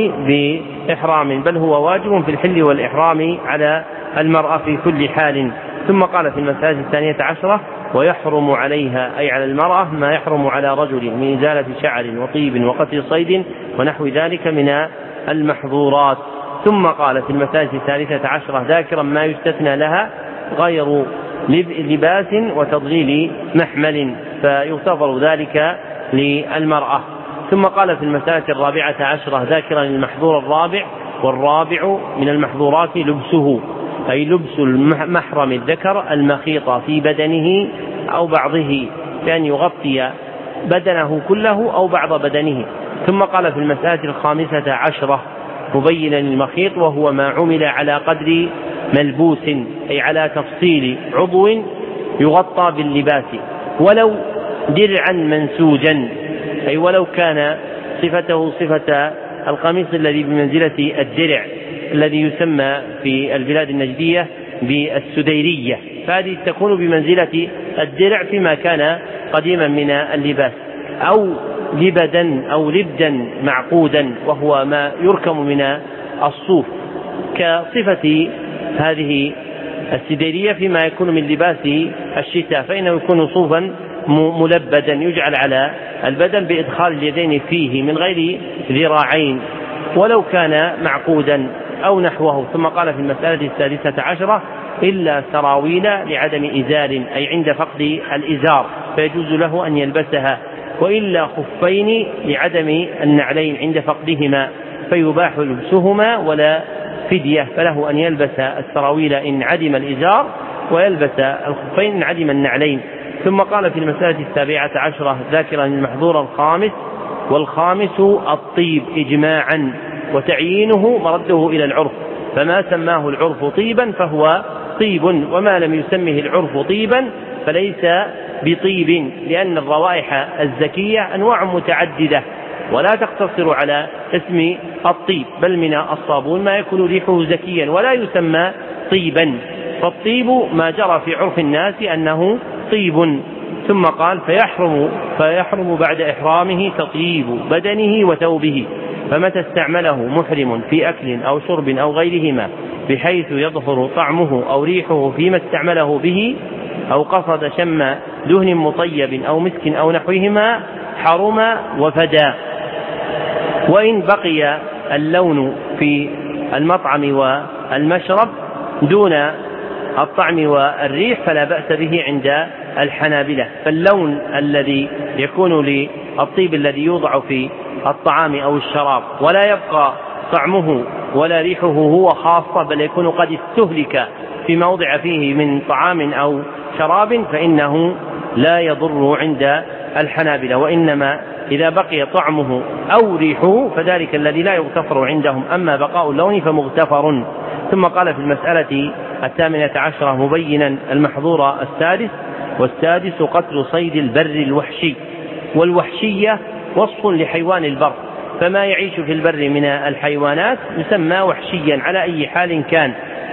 بإحرام بل هو واجب في الحل والإحرام على المرأة في كل حال. ثم قال في المسألة الثانية عشرة ويحرم عليها أي على المرأة ما يحرم على رجل من إزالة شعر وطيب وقتل صيد ونحو ذلك من المحظورات. ثم قال في المسألة الثالثة عشرة ذاكرا ما يستثنى لها غير لباس وتضليل محمل فيغتفر ذلك للمرأة. ثم قال في المسألة الرابعة عشرة ذاكرا المحظور الرابع والرابع من المحظورات لبسه، أي لبس المحرم الذكر المخيط في بدنه أو بعضه بأن يغطي بدنه كله أو بعض بدنه. ثم قال في المسألة الخامسة عشرة مبينا المخيط وهو ما عمل على قدر ملبوس، أي على تفصيل عضو يغطى باللباس ولو درعا منسوجا، أي ولو كان صفته صفة القميص الذي بمنزلة الدرع الذي يسمى في البلاد النجدية بالسديرية، فهذه تكون بمنزلة الدرع فيما كان قديما من اللباس، أو لبدا أو لبدا معقودا وهو ما يركم من الصوف كصفة هذه السديرية فيما يكون من لباس الشتاء، فإنه يكون صوفا ملبدا يجعل على البدن بإدخال اليدين فيه من غير ذراعين ولو كان معقودا أو نحوه. ثم قال في المسألة السادسة عشرة إلا سراويل لعدم إزار، أي عند فقد الإزار فيجوز له أن يلبسها، وإلا خفين لعدم النعلين عند فقدهما فيباح لبسهما ولا فدية، فله أن يلبس السراويل إن عدم الإزار ويلبس الخفين إن عدم النعلين. ثم قال في المسألة السابعة عشرة ذاكرا المحظور الخامس والخامس الطيب إجماعا وتعيينه مرده إلى العرف، فما سماه العرف طيبا فهو طيب وما لم يسمه العرف طيبا فليس بطيب، لأن الروائح الزكية أنواع متعددة ولا تقتصر على اسم الطيب، بل من الصابون ما يكون ريحه زكيا ولا يسمى طيبا، فالطيب ما جرى في عرف الناس أنه طيب. ثم قال فيحرم, فيحرم بعد إحرامه تطيب بدنه وثوبه، فمتى استعمله محرم في أكل أو شرب أو غيرهما بحيث يظهر طعمه أو ريحه فيما استعمله به أو قصد شم دهن مطيب أو مسك أو نحوهما حرم وفدى. وإن بقي اللون في المطعم والمشرب دون الطعم والريح فلا بأس به عند الحنابلة، فاللون الذي يكون للطيب الذي يوضع في الطعام أو الشراب ولا يبقى طعمه ولا ريحه هو خاصة بل يكون قد استهلك فيما وضع فيه من طعام أو شراب فإنه لا يضر عند الحنابلة، وإنما إذا بقي طعمه أو ريحه فذلك الذي لا يغتفر عندهم، أما بقاء اللون فمغتفر. ثم قال في المسألة الثامنة عشرة مبينا المحظور السادس والسادس قتل صيد البر الوحشي، والوحشية وصف لحيوان البر، فما يعيش في البر من الحيوانات يسمى وحشيا على أي حال كان،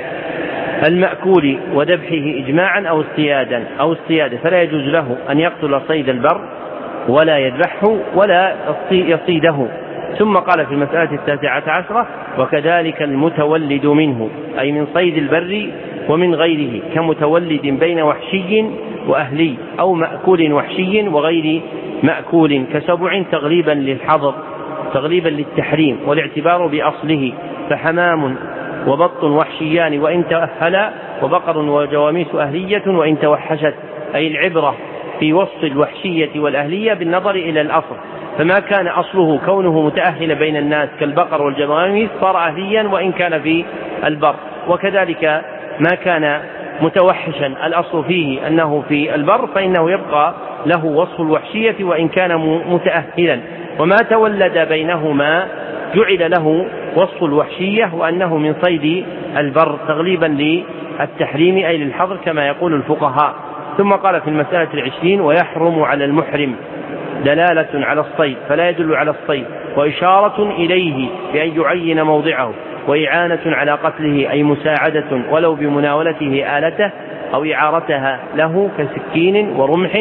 المأكول وذبحه إجماعا أو اصطيادا أو اصطيادا، فلا يجوز له أن يقتل صيد البر ولا يذبحه ولا يصيده. ثم قال في المسألة التاسعة عشرة: وكذلك المتولد منه، أي من صيد البر ومن غيره، كمتولد بين وحشي وأهلي، أو مأكول وحشي وغير مأكول، كسبع تغليبا للحظر تغليبا للتحريم والاعتبار بأصله، فحمام وبط وحشيان وإن تأهلا، وبقر وجواميس أهلية وإن توحشت، أي العبرة في وصف الوحشية والأهلية بالنظر إلى الأصل، فما كان أصله كونه متأهل بين الناس كالبقر والجواميس صار أهليا وإن كان في البر، وكذلك ما كان متوحشا الأصل فيه أنه في البر فإنه يبقى له وصف الوحشية وإن كان متأهلا، وما تولد بينهما جعل له وصف الوحشية وأنه من صيد البر تغليبا للتحريم أي للحظر كما يقول الفقهاء. ثم قال في المسألة العشرين: ويحرم على المحرم دلالة على الصيد فلا يدل على الصيد، وإشارة إليه بأن يعين موضعه، وإعانة على قتله أي مساعدة ولو بمناولته آلته أو إعارتها له كسكين ورمح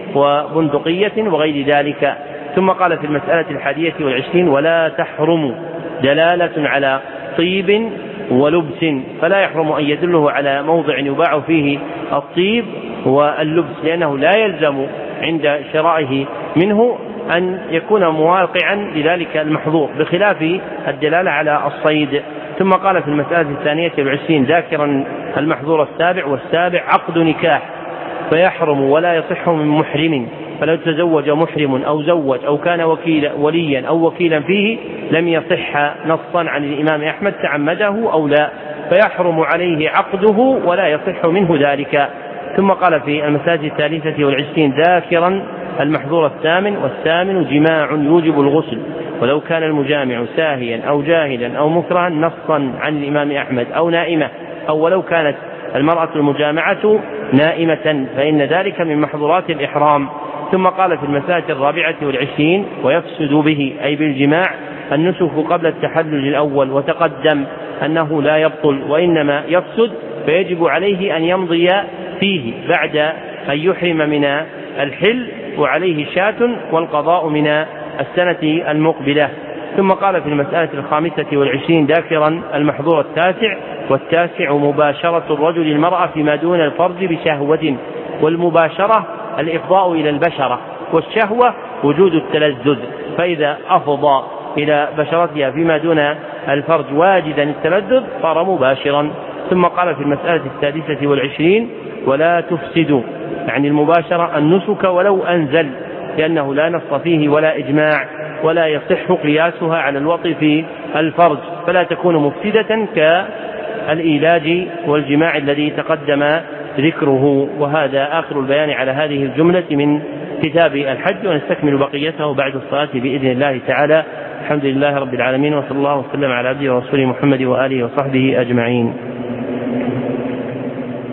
وبندقية وغير ذلك. ثم قال في المسألة الحادية والعشرين: ولا تحرم دلالة على طيب ولبس، فلا يحرم أن يدله على موضع يباع فيه الطيب واللبس، لأنه لا يلزم عند شرائه منه أن يكون مواقعا لذلك المحظور، بخلاف الدلالة على الصيد. ثم قال في المسألة الثانية والعشرين ذاكرا المحظور السابع: والسابع عقد نكاح فيحرم ولا يصح من محرم، فلو تزوج محرم أو زوج أو كان وكيل وليا أو وكيلا فيه لم يصح نصا عن الإمام أحمد تعمده أو لا، فيحرم عليه عقده ولا يصح منه ذلك. ثم قال في المسألة الثالثة والعشرين ذاكرا المحظور الثامن: والثامن جماع يوجب الغسل ولو كان المجامع ساهيا أو جاهلا أو مكرها نصا عن الإمام أحمد، أو نائمة، أو ولو كانت المرأة المجامعة نائمة فإن ذلك من محظورات الإحرام. ثم قال في المسألة الرابعة والعشرين: ويفسد به أي بالجماع النسك قبل التحلل الأول، وتقدم أنه لا يبطل وإنما يفسد، فيجب عليه أن يمضي فيه بعد أن يحرم من الحل وعليه شاة والقضاء من السنة المقبلة. ثم قال في المسألة الخامسة والعشرين ذاكرا المحظور التاسع: والتاسع مباشرة الرجل المرأة فيما دون الفرج بشهوة، والمباشرة الإفضاء إلى البشرة، والشهوة وجود التلذذ، فإذا أفضى إلى بشرتها فيما دون الفرج واجدا التلذذ صار مباشرا. ثم قال في المسألة السادسة والعشرين: ولا تفسد يعني المباشرة النسك ولو أنزل، لأنه لا نص فيه ولا إجماع، ولا يصح قياسها على الوطء في الفرج، فلا تكون مفسدة كالإيلاج والجماع الذي تقدم ذكره. وهذا آخر البيان على هذه الجملة من كتاب الحج، ونستكمل بقيته بعد الصلاة بإذن الله تعالى. الحمد لله رب العالمين، وصلى الله وسلم على عبده ورسوله محمد وآله وصحبه أجمعين.